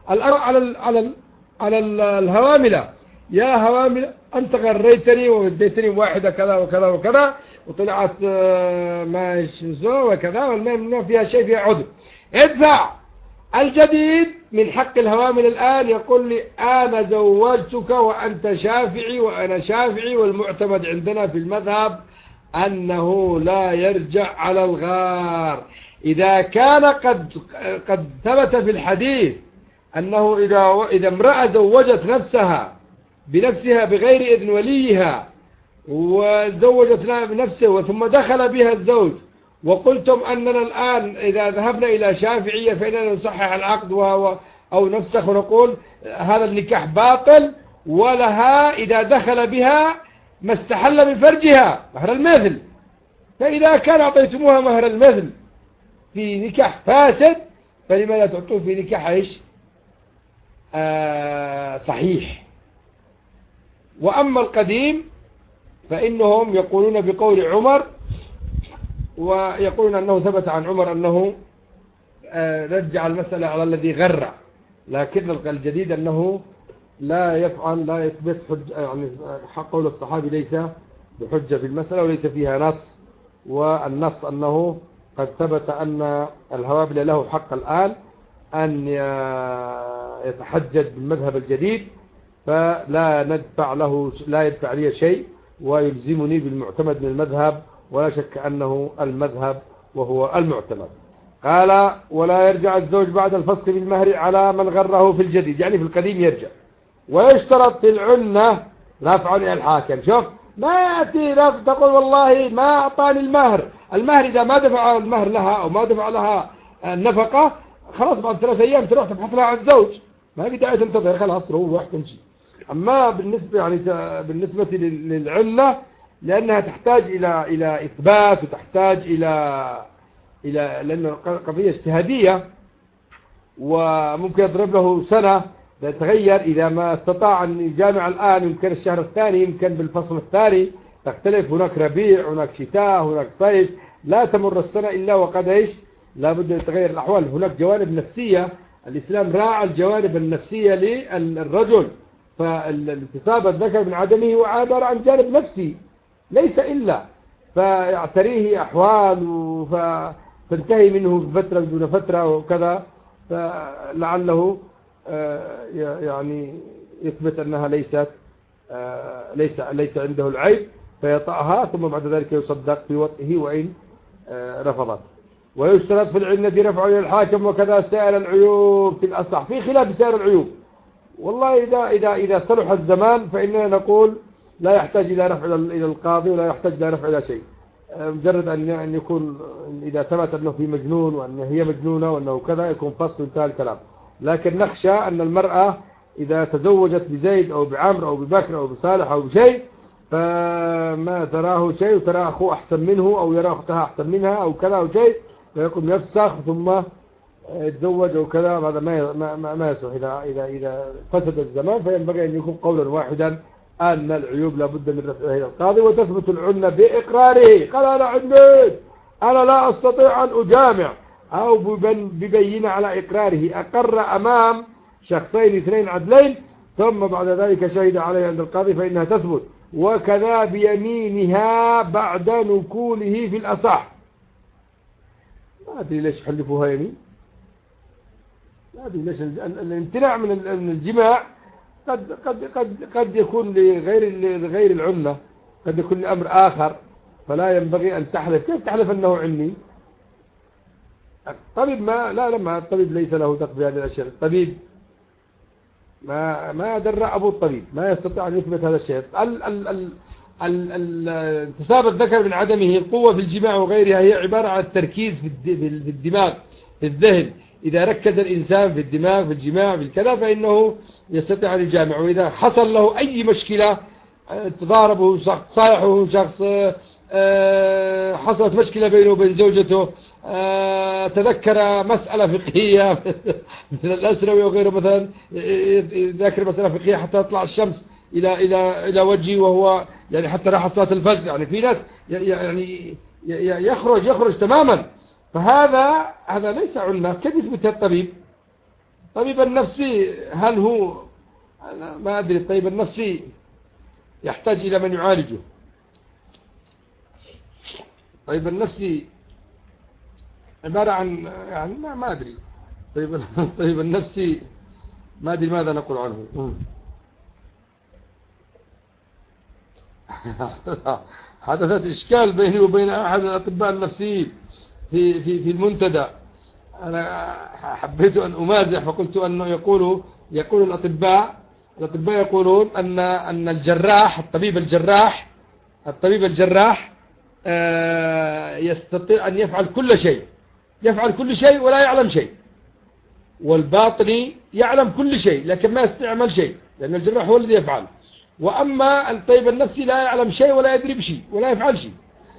على الهواملة، يا هواملة أنت غريتني ووديتني واحدة كذا وكذا وكذا وطلعت ما شو وكذا، والمهم فيها شيء فيها عذر، ادفع. الجديد من حق الهوامل الآن يقول لي أنا زوجتك وأنت شافعي وأنا شافعي، والمعتمد عندنا في المذهب أنه لا يرجع على الغار. إذا كان قد ثبت في الحديث أنه إذا امرأة زوجت نفسها بنفسها بغير إذن وليها وزوجت بنفسه ثم دخل بها الزوج، وقلتم أننا الآن إذا ذهبنا إلى شافعية فإننا نصحح العقد أو نفسخ ونقول هذا النكاح باطل، ولها إذا دخل بها ما استحل من فرجها مهر المثل. فإذا كان أعطيتموها مهر المثل في نكاح فاسد فلما لا تعطوه في نكاح إيش صحيح. وأما القديم فإنهم يقولون بقول عمر، ويقولون أنه ثبت عن عمر أنه رجع المسألة على الذي غر، لكن الجديد أنه لا يفعل لا يثبت حجة، يعني قول الصحابي ليس بحجة في المسألة وليس فيها نص. والنص أنه قد ثبت أن الهوابل له حق الآن أن يتحجج بالمذهب الجديد، فلا ندفع له، لا يدفع لي شيء ويلزمني بالمعتمد من المذهب، ولا شك أنه المذهب وهو المعتمد. قال ولا يرجع الزوج بعد الفسخ بالمهر على من غره في الجديد، يعني في القديم يرجع. ويشترط في العنة رفع إلى الحاكم. شوف ما يأتي تقول والله ما أعطاني المهر إذا ما دفع المهر لها أو ما دفع لها النفقة خلاص بعد 3 أيام تروح تبحث لها عن زوج، ما في داعي تنتظر، خلاص روح تمشي. أما بالنسبة للعنة لأنها تحتاج إلى إثبات، وتحتاج إلى لأنه قضية اجتهادية، وممكن يضرب له سنة تتغير إذا ما استطاع أن يجامع الآن، يمكن الشهر الثاني، يمكن بالفصل الثاني تختلف، هناك ربيع هناك شتاء هناك صيف، لا تمر السنة إلا وقد إيش لا بد يتغير الأحوال. هناك جوانب نفسية، الإسلام راعى الجوانب النفسية للرجل، فالانتصاب الذكر من عدمه هو عبارة عن جانب نفسي ليس إلا، فيعتريه أحوال فتنتهي منه فترة دون فترة وكذا، فلعله يعني يثبت أنها ليس عنده العيب فيطأها، ثم بعد ذلك يصدق في وطئه وإن رفضت. ويشترط في العنة رفع إلى الحاكم وكذا سائر العيوب في الأصح، في خلاف سائر العيوب. والله إذا صلح الزمان فإننا نقول لا يحتاج إلى رفع إلى القاضي ولا يحتاج إلى رفع إلى شيء، مجرد أن يكون إذا ثبت أنه في مجنون وأن هي مجنونة وأنه كذا يكون فصل انتهى الكلام. لكن نخشى أن المرأة إذا تزوجت بزيد أو بعمر أو ببكر أو بصالح أو بشيء فما تراه شيء وترى أخوه أحسن منه أو يرى أختها أحسن منها أو كذا أو شيء فيقوم يفسخ ثم يتزوج وكذا، هذا ما يصح. إذا فسد الزمان فينبغي أن يكون قولا واحدا أن العيوب لابد من رفعها إلى القاضي، وتثبت العنة بإقراره. قال أنا عندي أنا لا أستطيع أن أجامع، أو ببينة على إقراره، أقر أمام شخصين اثنين عدلين ثم بعد ذلك شهد عليه عند القاضي فإنها تثبت. وكذا بيمينها بعد نكوله في الأصح. ما أدري ليش حلفوها يمين، ما أدري ليش الامتناع من الجماع قد يكون لغير العمة، قد يكون لأمر آخر، فلا ينبغي أن تحلف. كيف تحلف أنه عني؟ الطبيب ما الطبيب ليس له دخل في هذه الأشياء. الطبيب ما درى أبو الطبيب، ما يستطيع أن يثبت هذا الشيء. انتساب الذكر من عدمه، القوة في الجماع وغيرها، هي عبارة عن التركيز في الدماغ، في الذهن. إذا ركز الإنسان في الدماغ في الجماع في الكلام فإنه يستطيع أن يجامع. وإذا حصل له أي مشكلة، تضاربه شخص، صايحه شخص، حصلت مشكلة بينه وبين زوجته، تذكر مسألة فقهية مثل الأسروي وغيره مثلا، يذكر مسألة فقهية حتى تطلع الشمس إلى وجهه وهو يعني حتى راح صلاة الفجر. يعني في ناس يعني يخرج تماما. فهذا ليس عنا. كيف يثبت الطبيب؟ الطبيب النفسي هل هو، أنا ما أدري، الطبيب النفسي يحتاج إلى من يعالجه. الطبيب النفسي عبارة عن يعني ما أدري. الطبيب النفسي ما أدري ماذا نقول عنه. حدثت إشكال بيني وبين أحد الأطباء النفسيين في المنتدى. أنا حبيت أن أمازح فقلت أنه يقول الأطباء يقولون أن الجراح، الطبيب الجراح يستطيع أن يفعل كل شيء ولا يعلم شيء، والباطني يعلم كل شيء لكن ما يستعمل شيء، لأن الجراح هو الذي يفعل. وأما الطبيب النفسي لا يعلم شيء ولا يدري بشيء ولا يفعل شيء.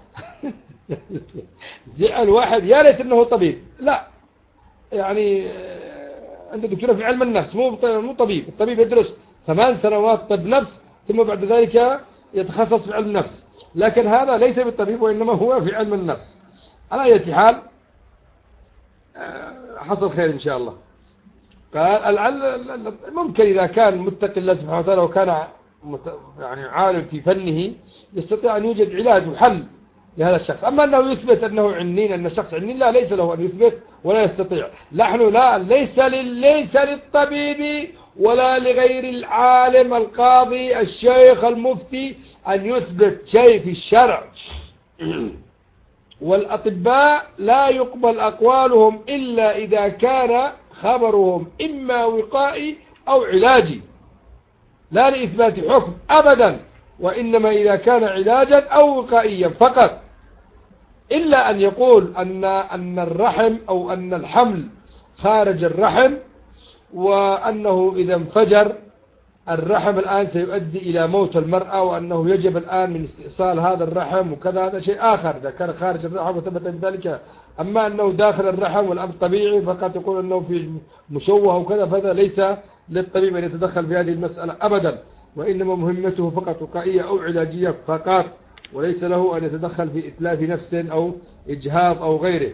زعل واحد يا ريت أنه طبيب. لا، يعني عنده دكتوراه في علم النفس، مو طبيب. الطبيب يدرس 8 سنوات طب نفس ثم بعد ذلك يتخصص في علم النفس، لكن هذا ليس بالطبيب وإنما هو في علم النفس. على أي حال حصل خير إن شاء الله. قال ممكن إذا كان متقي الله سبحانه وتعالى وكان يعني عالم في فنه يستطيع أن يوجد علاج وحل لهذا الشخص. أما أنه يثبت أنه عنين، أن الشخص عنين، لا، ليس له أن يثبت ولا يستطيع. نحن لا، ليس للطبيب ولا لغير العالم القاضي الشيخ المفتي أن يثبت شيء في الشرع. والأطباء لا يقبل أقوالهم إلا إذا كان خبرهم إما وقائي أو علاجي، لا لإثبات حكم أبدا، وإنما إذا كان علاجا أو وقائيا فقط. إلا أن يقول أن الرحم أو أن الحمل خارج الرحم، وأنه إذا انفجر الرحم الآن سيؤدي إلى موت المرأة، وأنه يجب الآن من استئصال هذا الرحم وكذا، هذا شيء آخر إذا كان خارج الرحم وثبت بذلك. أما أنه داخل الرحم والأمر طبيعي فقط يقول أنه في مشوه وكذا، فهذا ليس للطبيب أن يتدخل في هذه المسألة أبدا، وإنما مهمته فقط وقائية أو علاجية فقط، وليس له أن يتدخل في إتلاف نفس أو إجهاض أو غيره.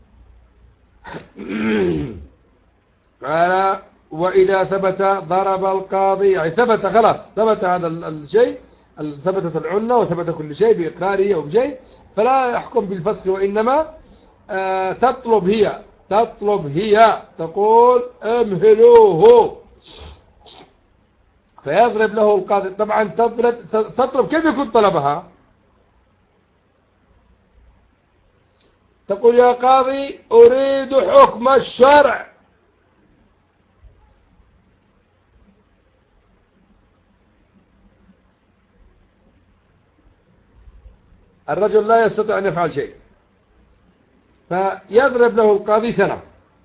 قال وإذا ثبت ضرب القاضي، يعني ثبت خلاص، ثبت هذا الشيء، ثبتت العنة وثبت كل شيء بإقراره أو بشيء، فلا يحكم بالفسق، وإنما تطلب هي تقول امهلوه، فيضرب له القاضي. طبعا تطلب كيف يكون طلبها؟ تقول يا قاضي أريد حكم الشرع. الرجل لا يستطيع أن يفعل شيء، فيضرب له القاضي سنة،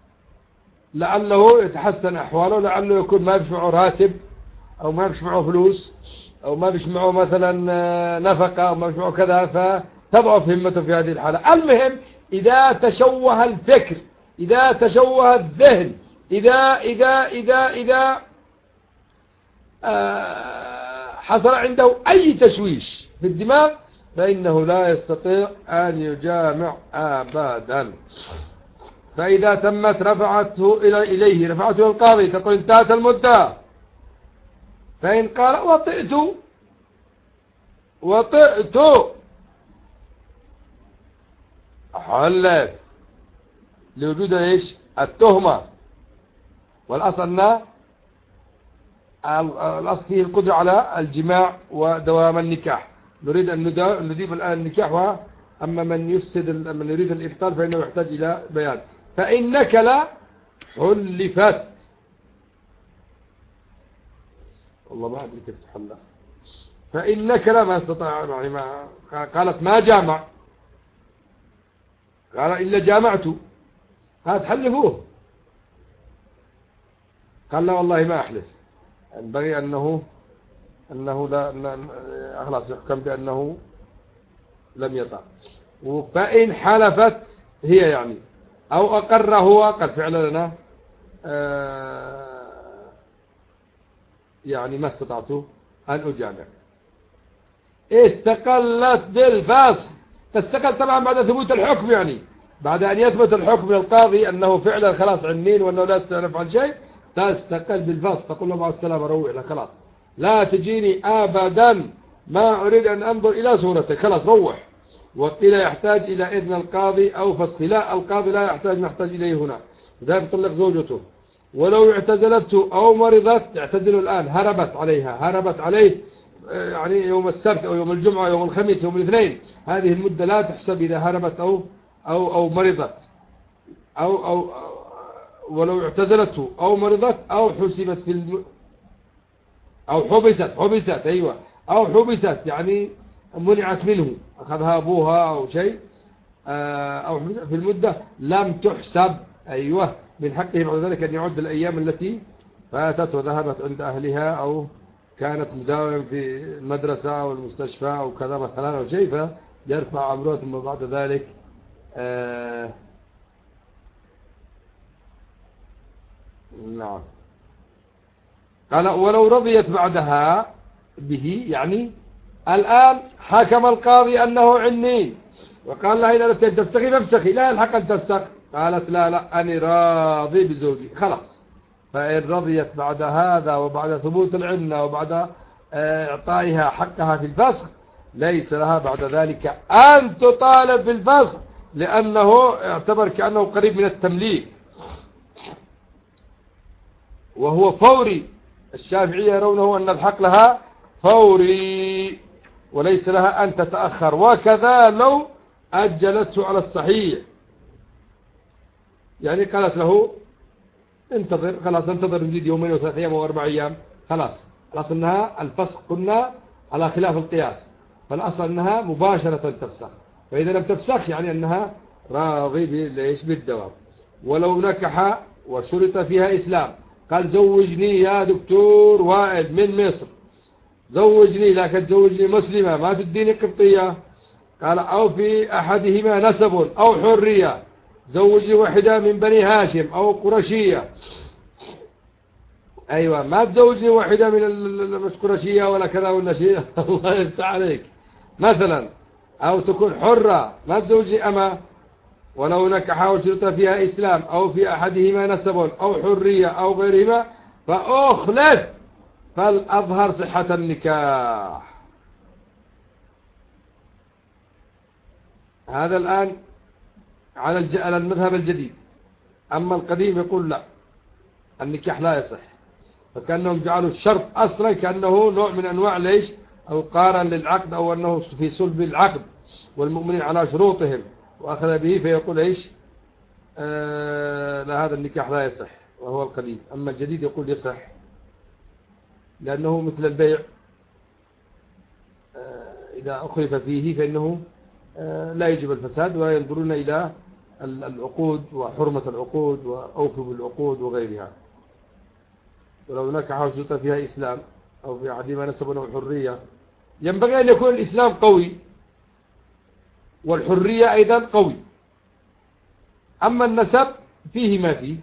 لعله يتحسن أحواله، لعله يكون ما بيشمعه راتب، أو ما بيشمعه فلوس، أو ما بيشمعه مثلا نفقة، أو ما بيشمعه كذا، فتضعف همته في هذه الحالة. المهم إذا تشوه الفكر، إذا تشوه الذهن، إذا حصل عنده أي تشويش في الدماغ، فإنه لا يستطيع أن يجامع أبدا. فإذا تمت رفعته إليه القاضي، تقول انتهت المدة. فإن قال وطئت حلف لوجود ايش؟ التهمة. والأصل الأصل فيه القدرة على الجماع ودوام النكاح. نريد أن نضيف الآن النكاح، أما من يريد الإبطال فإنه يحتاج إلى بيان. فإنك لا حلفت، والله ما أدري كيف تحلف. فإنك لا، ما استطاع، يعني ما قالت ما جامع، قال إلا جامعت، هتحلفوه. قال لا والله ما أحلف، ينبغي أنه لا خلاص يحكم بأنه لم يطع. فإن حلفت هي يعني أو أقر هو، قال فعلا لنا يعني ما استطعت أن أجامع، استقلت بالفاسق. تستقل طبعا بعد ثبوت الحكم، يعني بعد أن يثبت الحكم من القاضي أنه فعلا خلاص عنين وأنه لا يستأنف عن شيء، تستقل بالفاسق، تقول له مع السلامة، روح له خلاص، لا تجيني أبدا، ما أريد أن أنظر إلى صورتك، خلاص روح. وقيل يحتاج إلى إذن القاضي أو فسخ، لا القاضي لا يحتاج، نحتاج إليه هنا، ذهب يطلق زوجته. ولو اعتزلته أو مرضت، اعتزله الآن، هربت عليه يعني يوم السبت أو يوم الجمعة، يوم الخميس، يوم الاثنين، هذه المدة لا تحسب إذا هربت أو مرضت، أو ولو اعتزلته أو مرضت أو حسبت أو حبست أيوة، أو حبست يعني منعت منه، أخذها أبوها أو شيء، أو في المدة لم تحسب، أيوة، من حقه بعد ذلك أن يعد الأيام التي فاتت وذهبت عند أهلها، أو كانت مداوما في المدرسة أو المستشفى أو كذا مثلا أو شيء، فيرفع أمره ثم بعد ذلك نعم. قال ولو رضيت بعدها به، يعني الآن حكم القاضي أنه عني وقال لها إن أردت أن تفسخي فافسخي، لا يلحق أن تفسخ. قالت لا أنا راضي بزوجي، خلاص. فإن رضيت بعد هذا وبعد ثبوت العنة وبعد إعطائها حقها في الفسخ، ليس لها بعد ذلك أن تطالب بالفسخ، لأنه اعتبر كأنه قريب من التمليك وهو فوري. الشافعية يرونه أن الحق لها فوري وليس لها أن تتأخر، وكذا لو أجلته على الصحيح، يعني قالت له انتظر، خلاص انتظر نزيد يومين وثلاث أيام وأربع أيام، خلاص أنها الفسخ كنا على خلاف القياس، فالأصل أنها مباشرة تفسخ، فإذا لم تفسخ يعني أنها راضي بالدوام. ولو نكح وشرط فيها إسلام، قال زوجني يا دكتور وائل من مصر، زوجني، لكن تزوجني مسلمة ما تديني قبطية. قال أو في أحدهما نسب أو حرية، زوجني واحدة من بني هاشم أو قرشية، أيوة، ما تزوجني واحدة من القرشية ولا كذا ولا شيء الله يفتح عليك مثلا، أو تكون حرة، ما تزوجني أما. ولو نكح وشرط فيها إسلام أو في أحدهما نسب أو حرية أو غيرهما فأخلف، فالأظهر صحة النكاح. هذا الآن على المذهب الجديد. أما القديم يقول لا، النكاح لا يصح، فكأنهم جعلوا الشرط أصلا كأنه نوع من أنواع ليش القارن للعقد، أو أنه في صلب العقد والمؤمنين على شروطهم وأخذ به، فيقول إيش لا، هذا النكاح لا يصح، وهو القديم. أما الجديد يقول يصح، لأنه مثل البيع إذا أخلف فيه فإنه لا يجب الفساد، ولا ينظرون إلى العقود وحرمة العقود وأوفوا بالعقود وغيرها. ولو نكح وشرط فيها إسلام أو في أحدهما نسب أو حرية، ينبغي أن يكون الإسلام قوي والحرية أيضا قوي. أما النسب فيه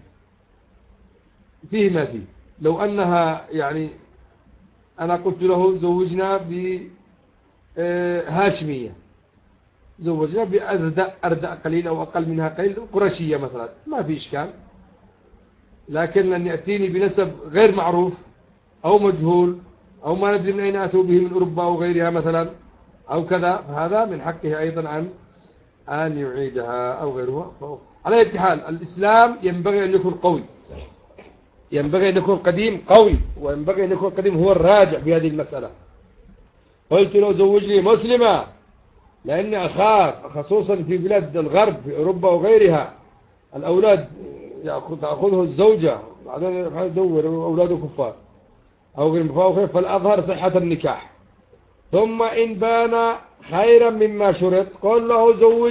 ما فيه، لو أنها يعني أنا قلت له زوجنا هاشمية، زوجنا بأردأ قليل أو أقل منها قليل، قرشية مثلا، ما في إشكال. لكن أن يأتيني بنسب غير معروف أو مجهول أو ما ندري من أين أتوا به، من أوروبا أو غيرها مثلا أو كذا، فهذا من حقه أيضا أن يعيدها أو غيرها. على أي حال الإسلام ينبغي أن يكون قوي، ينبغي أن يكون قديم قوي، وينبغي أن يكون قديم هو الراجع في هذه المسألة. قلت له زوجني مسلمة، لأني أخاف خصوصا في بلاد الغرب في أوروبا وغيرها الأولاد تأخذه الزوجة بعدين يدور أولاده كفار أو غير مفاوخين، فالأظهر صحة النكاح. ثم إن بان خيرا مما شرط قال له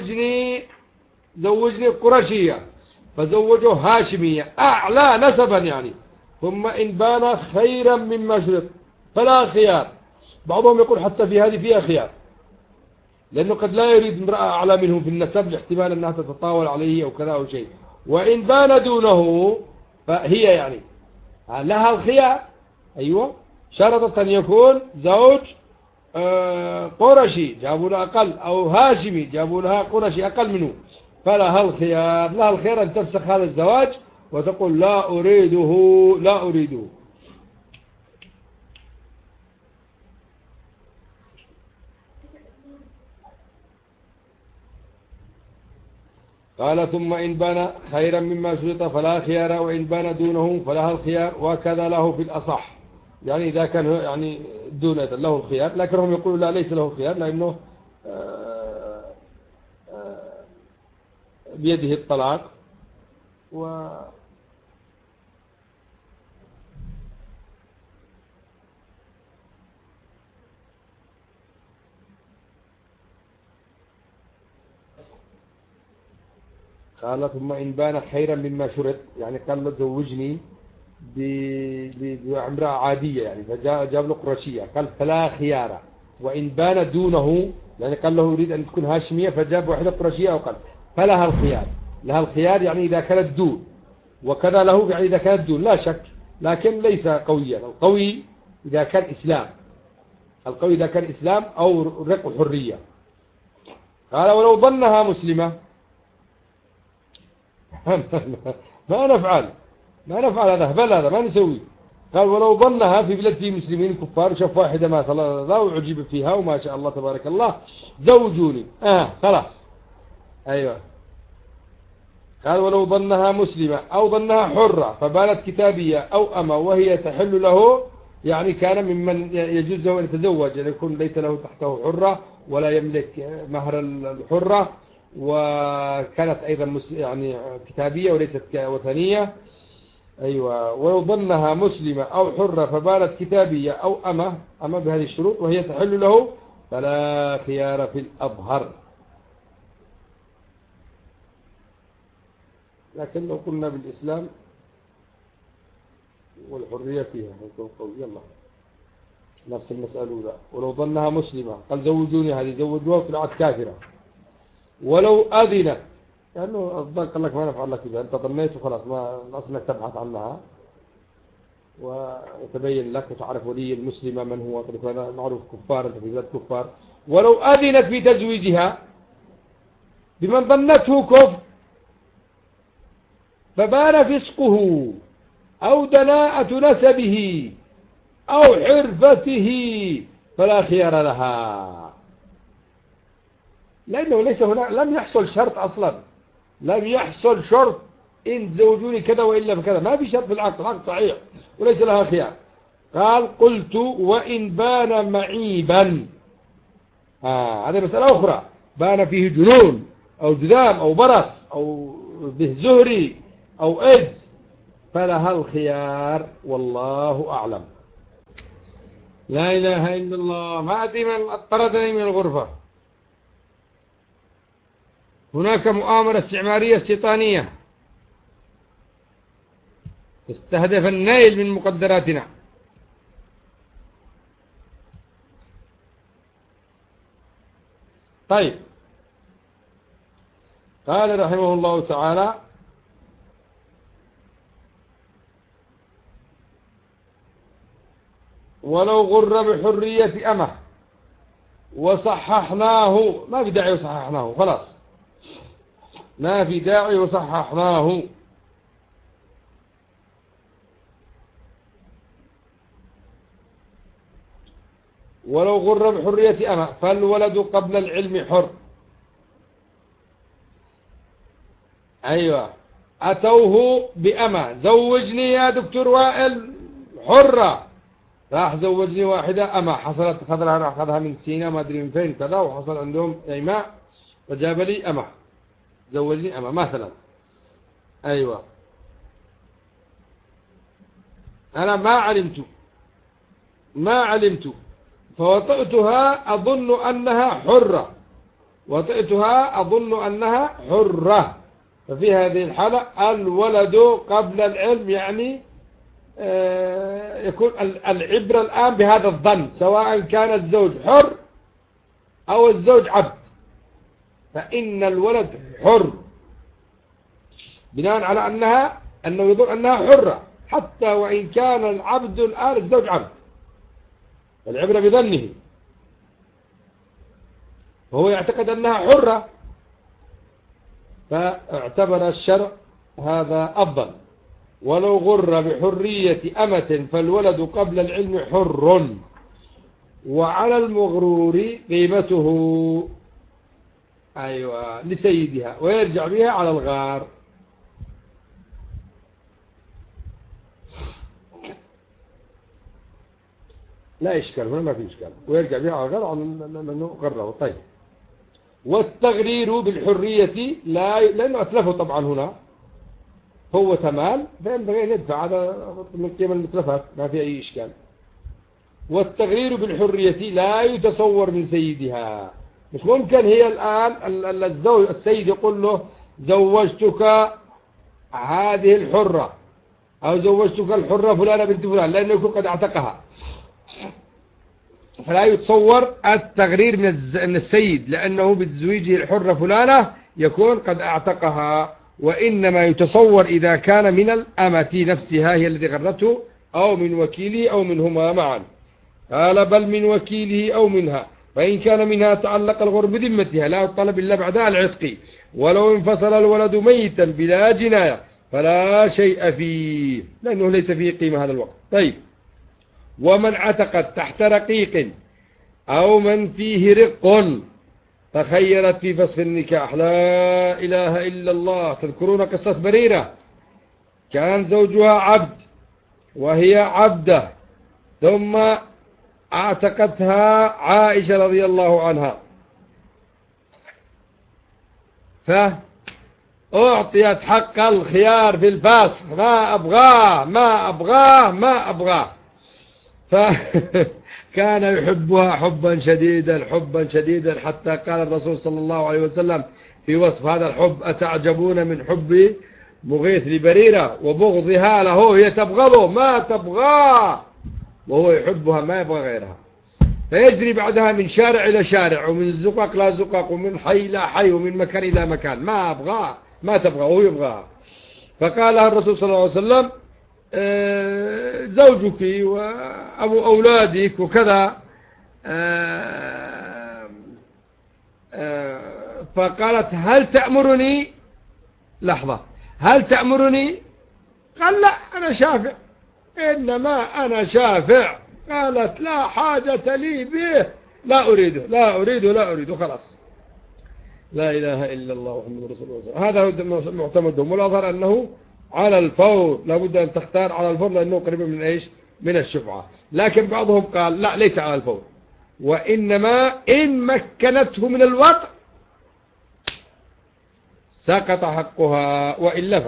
زوجني قرشية، فزوجه هاشمية أعلى نسبا يعني. ثم إن بان خيرا مما شرط فلا خيار. بعضهم يقول حتى في هذه فيها خيار، لأنه قد لا يريد امرأة أعلى منه في النسب لاحتمال أنها تتطاول عليه أو كذا أو شيء. وإن بان دونه فهي يعني لها الخيار. أيوة، شرطت أن يكون زوج قرشي جابوا له أقل، أو هاشمي جابوا لها قرشي أقل منه، فلها الخيار، لها الخيار أن تفسخ هذا الزواج وتقول لا أريده. قال ثم إن بان خيرا مما شرط فلا خيار، وإن بان دونه فلها الخيار، وكذا له في الأصح. يعني إذا كان يعني دون له الخيار، لكنهم يقولون لا ليس له الخيار، لأنه بيده الطلاق. قال ثم إن بان خيرا مما شرط، يعني قال له زوجني بامرأة عادية يعني، فجاب له قرشية، قال فلا خيار. وإن بان دونه، يعني قال له يريد أن تكون هاشمية فجاب واحدة قرشية أو قال فلها الخيار. لها الخيار يعني إذا كانت دون، وكذا له يعني إذا كانت دون لا شك، لكن ليس قويا. القوي إذا كان إسلام، القوي إذا كان إسلام أو رق الحرية. قال ولو ظنها مسلمة ما نفعل هذا هبل، هذا ما نسوي. قال ولو ظنها في بلاد فيه مسلمين كفار، وشاف واحدة ما الله وعجب فيها وما شاء الله تبارك الله زوجوني خلاص. أيوة. قال ولو ظنها مسلمة أو ظنها حرة فبانت كتابية أو أما وهي تحل له، يعني كان ممن يجوز له أن يتزوج، يعني يكون ليس له تحته حرة ولا يملك مهر الحرة، وكانت أيضا يعني كتابية وليست وثنية. أيوة. ولو ظنها مسلمة أو حرة فبانت كتابية أو أما بهذه الشروط وهي تحل له، فلا خيار في الأظهر. لكن لو قلنا بالإسلام والحرية فيها يلا نفس المسألة الأولى. ولو ظنها مسلمة قال زوجوني، هذه زوجوها وطلعت كافرة. ولو أذنت، لأنه الظن قال لك ما نفعل لك إذا أنت ظنيت وخلاص، ما الأصل أنك تبحث عنها ويتبين لك وتعرف ولي المسلمة من هو، هذا معروف كفار، أنت في بلاد كفار. ولو أذنت في تزويجها بمن ظنته كفر فبان فسقه أو دناءة نسبه أو حرفته فلا خيار لها، لأنه ليس هنا، لم يحصل شرط أصلا، لم يحصل شرط إن زوجوني كذا وإلا بكذا، ما في شرط في العقد، العقد صحيح وليس لها خيار. قال قلت وإن بان معيبا، هذه مسألة أخرى، بان فيه جنون أو جذام أو برص أو به زهري أو إيدز فلها الخيار، والله أعلم. لا إله إلا الله. ما أدري من طردني من الغرفة. هناك مؤامرة استعمارية استيطانية تستهدف النيل من مقدراتنا. طيب. قال رحمه الله تعالى ولو غر بحرية أمه وصححناه، ما في داعي وصححناه، خلاص ما في داعي وصححناه. ولو غر بحرية أمة فالولد قبل العلم حر. أيوة، أتوه بأمة، زوجني يا دكتور وائل حرة، راح زوجني واحدة أمة، حصلت أخذها من سينا ما أدري من فين كذا، وحصل عندهم إيماء فجاب لي أمة، زوجني أمة مثلا. أيوة، أنا ما علمت فوطئتها أظن أنها حرة، وطئتها أظن أنها حرة. ففي هذه الحالة الولد قبل العلم، يعني يكون العبرة الآن بهذا الظن، سواء كان الزوج حر أو الزوج عبد، فإن الولد حر بناء على أنه يظن أنها حرة، حتى وإن كان العبد الآن الزوج عبد، العبرة بظنه، وهو يعتقد أنها حرة، فاعتبر الشرع هذا أفضل. ولو غر بحرية أمة فالولد قبل العلم حر، وعلى المغرور قيمته أيوة لسيدها، ويرجع بها على الغار. لا إشكال هنا، ما في إشكال، ويرجع بها على الغار لأنه غره. طيب، والتغرير بالحرية لأنه أتلفه طبعا هنا فوت مال، فينبغي أن يدفع هذا من قيمة المتلفات، ما في أي إشكال. والتغرير بالحرية لا يتصور من سيدها، مش ممكن هي الآن السيد يقول له زوجتك هذه الحرة، أو زوجتك الحرة فلانة بنت فلان، لأنه يكون قد اعتقها، فلا يتصور التغرير من السيد، لأنه بتزويجه الحرة فلانة يكون قد اعتقها، وإنما يتصور إذا كان من الأمة نفسها هي التي غرته، أو من وكيله، أو منهما معا. قال بل من وكيله أو منها، فإن كان منها تعلق الغرب بذمتها لا الطلب إلا بعد العتق، ولو انفصل الولد ميتا بلا جناية فلا شيء فيه، لأنه ليس فيه قيمة هذا الوقت. طيب، ومن عتقت تحت رقيق أو من فيه رق تخيرت في فسخ النكاح، لا إله إلا الله. تذكرون قصة بريرة؟ كان زوجها عبد وهي عبدة، ثم اعتقتها عائشة رضي الله عنها، فأعطيت حق الخيار في الفسخ، ما أبغاه ما أبغاه ما أبغاه، فكان يحبها حبا شديدا حتى قال الرسول صلى الله عليه وسلم في وصف هذا الحب: أتعجبون من حب مغيث لبريرة وبغضها له، هي تبغضه ما تبغاه وهو يحبها ما يبغى غيرها، فيجري بعدها من شارع إلى شارع، ومن زقاق إلى زقاق، ومن حي إلى حي، ومن مكان إلى مكان، ما أبغاه ما تبغى وهو يبغاها. فقال لها الرسول صلى الله عليه وسلم: زوجك وأبو أولادك وكذا. فقالت: هل تأمرني؟ لحظة، هل تأمرني؟ قال: لا، أنا شافع، إنما أنا شافع. قالت: لا حاجة لي به، لا أريده خلاص. لا إله إلا الله محمد رسول الله. هذا هو معتمدهم، والأظهر أنه على الفور، لابد أن تختار على الفور، لأنه قريب من إيش؟ من الشفعة. لكن بعضهم قال: لا، ليس على الفور، وإنما إن مكنته من الوطء سقط حقها، وإلا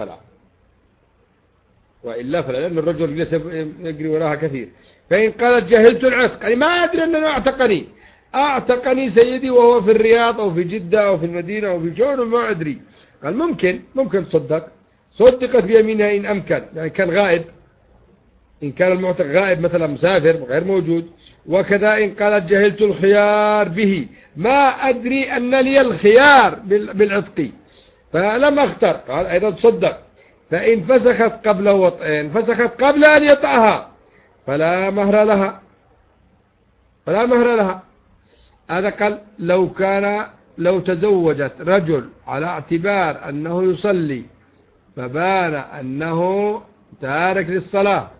فلا، لأن الرجل ليس يجري وراها كثير. فإن قالت: جهلت العتق، يعني ما أدري أنه أعتقني سيدي وهو في الرياض أو في جدة أو في المدينة أو في شون، ما أدري. قال: ممكن صدقت بيمينها إن أمكن، يعني كان غائب، إن كان المعتق غائب مثلا مسافر غير موجود. وكذا إن قالت: جهلت الخيار به، ما أدري أن لي الخيار بالعتق فلم أختر، قال أيضا تصدق. فإن فسخت قبل وطئين، فسخت قبل أن يطأها، فلا مهر لها. هذا قال لو تزوجت رجل على اعتبار أنه يصلي فبان أنه تارك للصلاة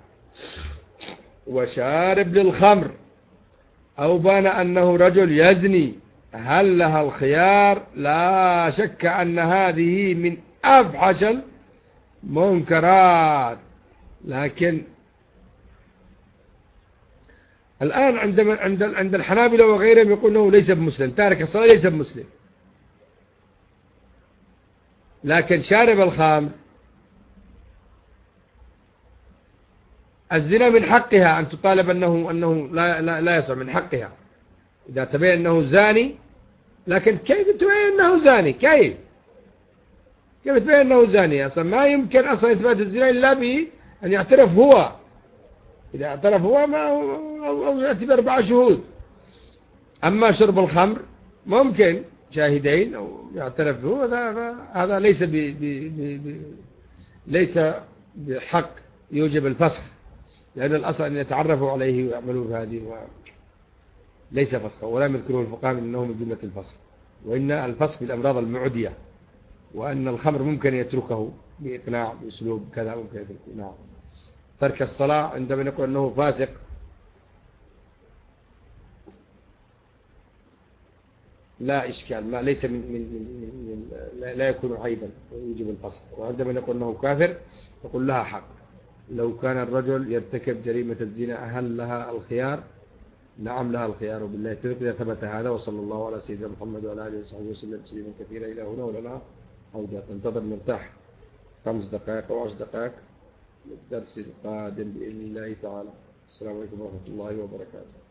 وشارب للخمر، أو بان أنه رجل يزني، هل لها الخيار؟ لا شك أن هذه من أفحش المنكرات. لكن الآن عند الحنابلة وغيرهم يقول أنه ليس بمسلم، تارك الصلاة ليس بمسلم. لكن شارب الخمر، الزنا من حقها أن تطالب أنه لا يصح، من حقها إذا تبين أنه زاني. لكن كيف تبين أنه زاني؟ كيف تبين أنه زاني؟ أصلا ما يمكن أصلا إثبات الزنا إلا بأن يعترف هو. إذا اعترف هو أو يأتي ب4 شهود. أما شرب الخمر ممكن شاهدين أو يعترف هو، هذا ليس بحق يوجب الفسخ، لأن الأصل أن يتعرفوا عليه ويعملوا بهذه، ليس فسخا، ولا يذكره الفقهاء أنه من جملة الفسخ، وإن الفسخ بالأمراض المعدية، وأن الخمر ممكن يتركه بإقناع بأسلوب كذا، ممكن يتركه. نعم. ترك الصلاة عندما نقول أنه فاسق لا إشكال، ما ليس لا يكون عيبا ويجب الفسخ. وعندما نقول أنه كافر نقول لها حق. لو كان الرجل يرتكب جريمة الزنا هل لها الخيار؟ نعم لها الخيار، وبالله التوفيق إذا ثبت هذا. وصلى الله على سيدنا محمد وعلى آله وصحبه وسلم تسليما كثيرا. إلى هنا ولنا عودة. ننتظر نرتاح 5 دقائق أو 10 دقائق للدرس القادم بإذن الله تعالى. السلام عليكم ورحمة الله وبركاته.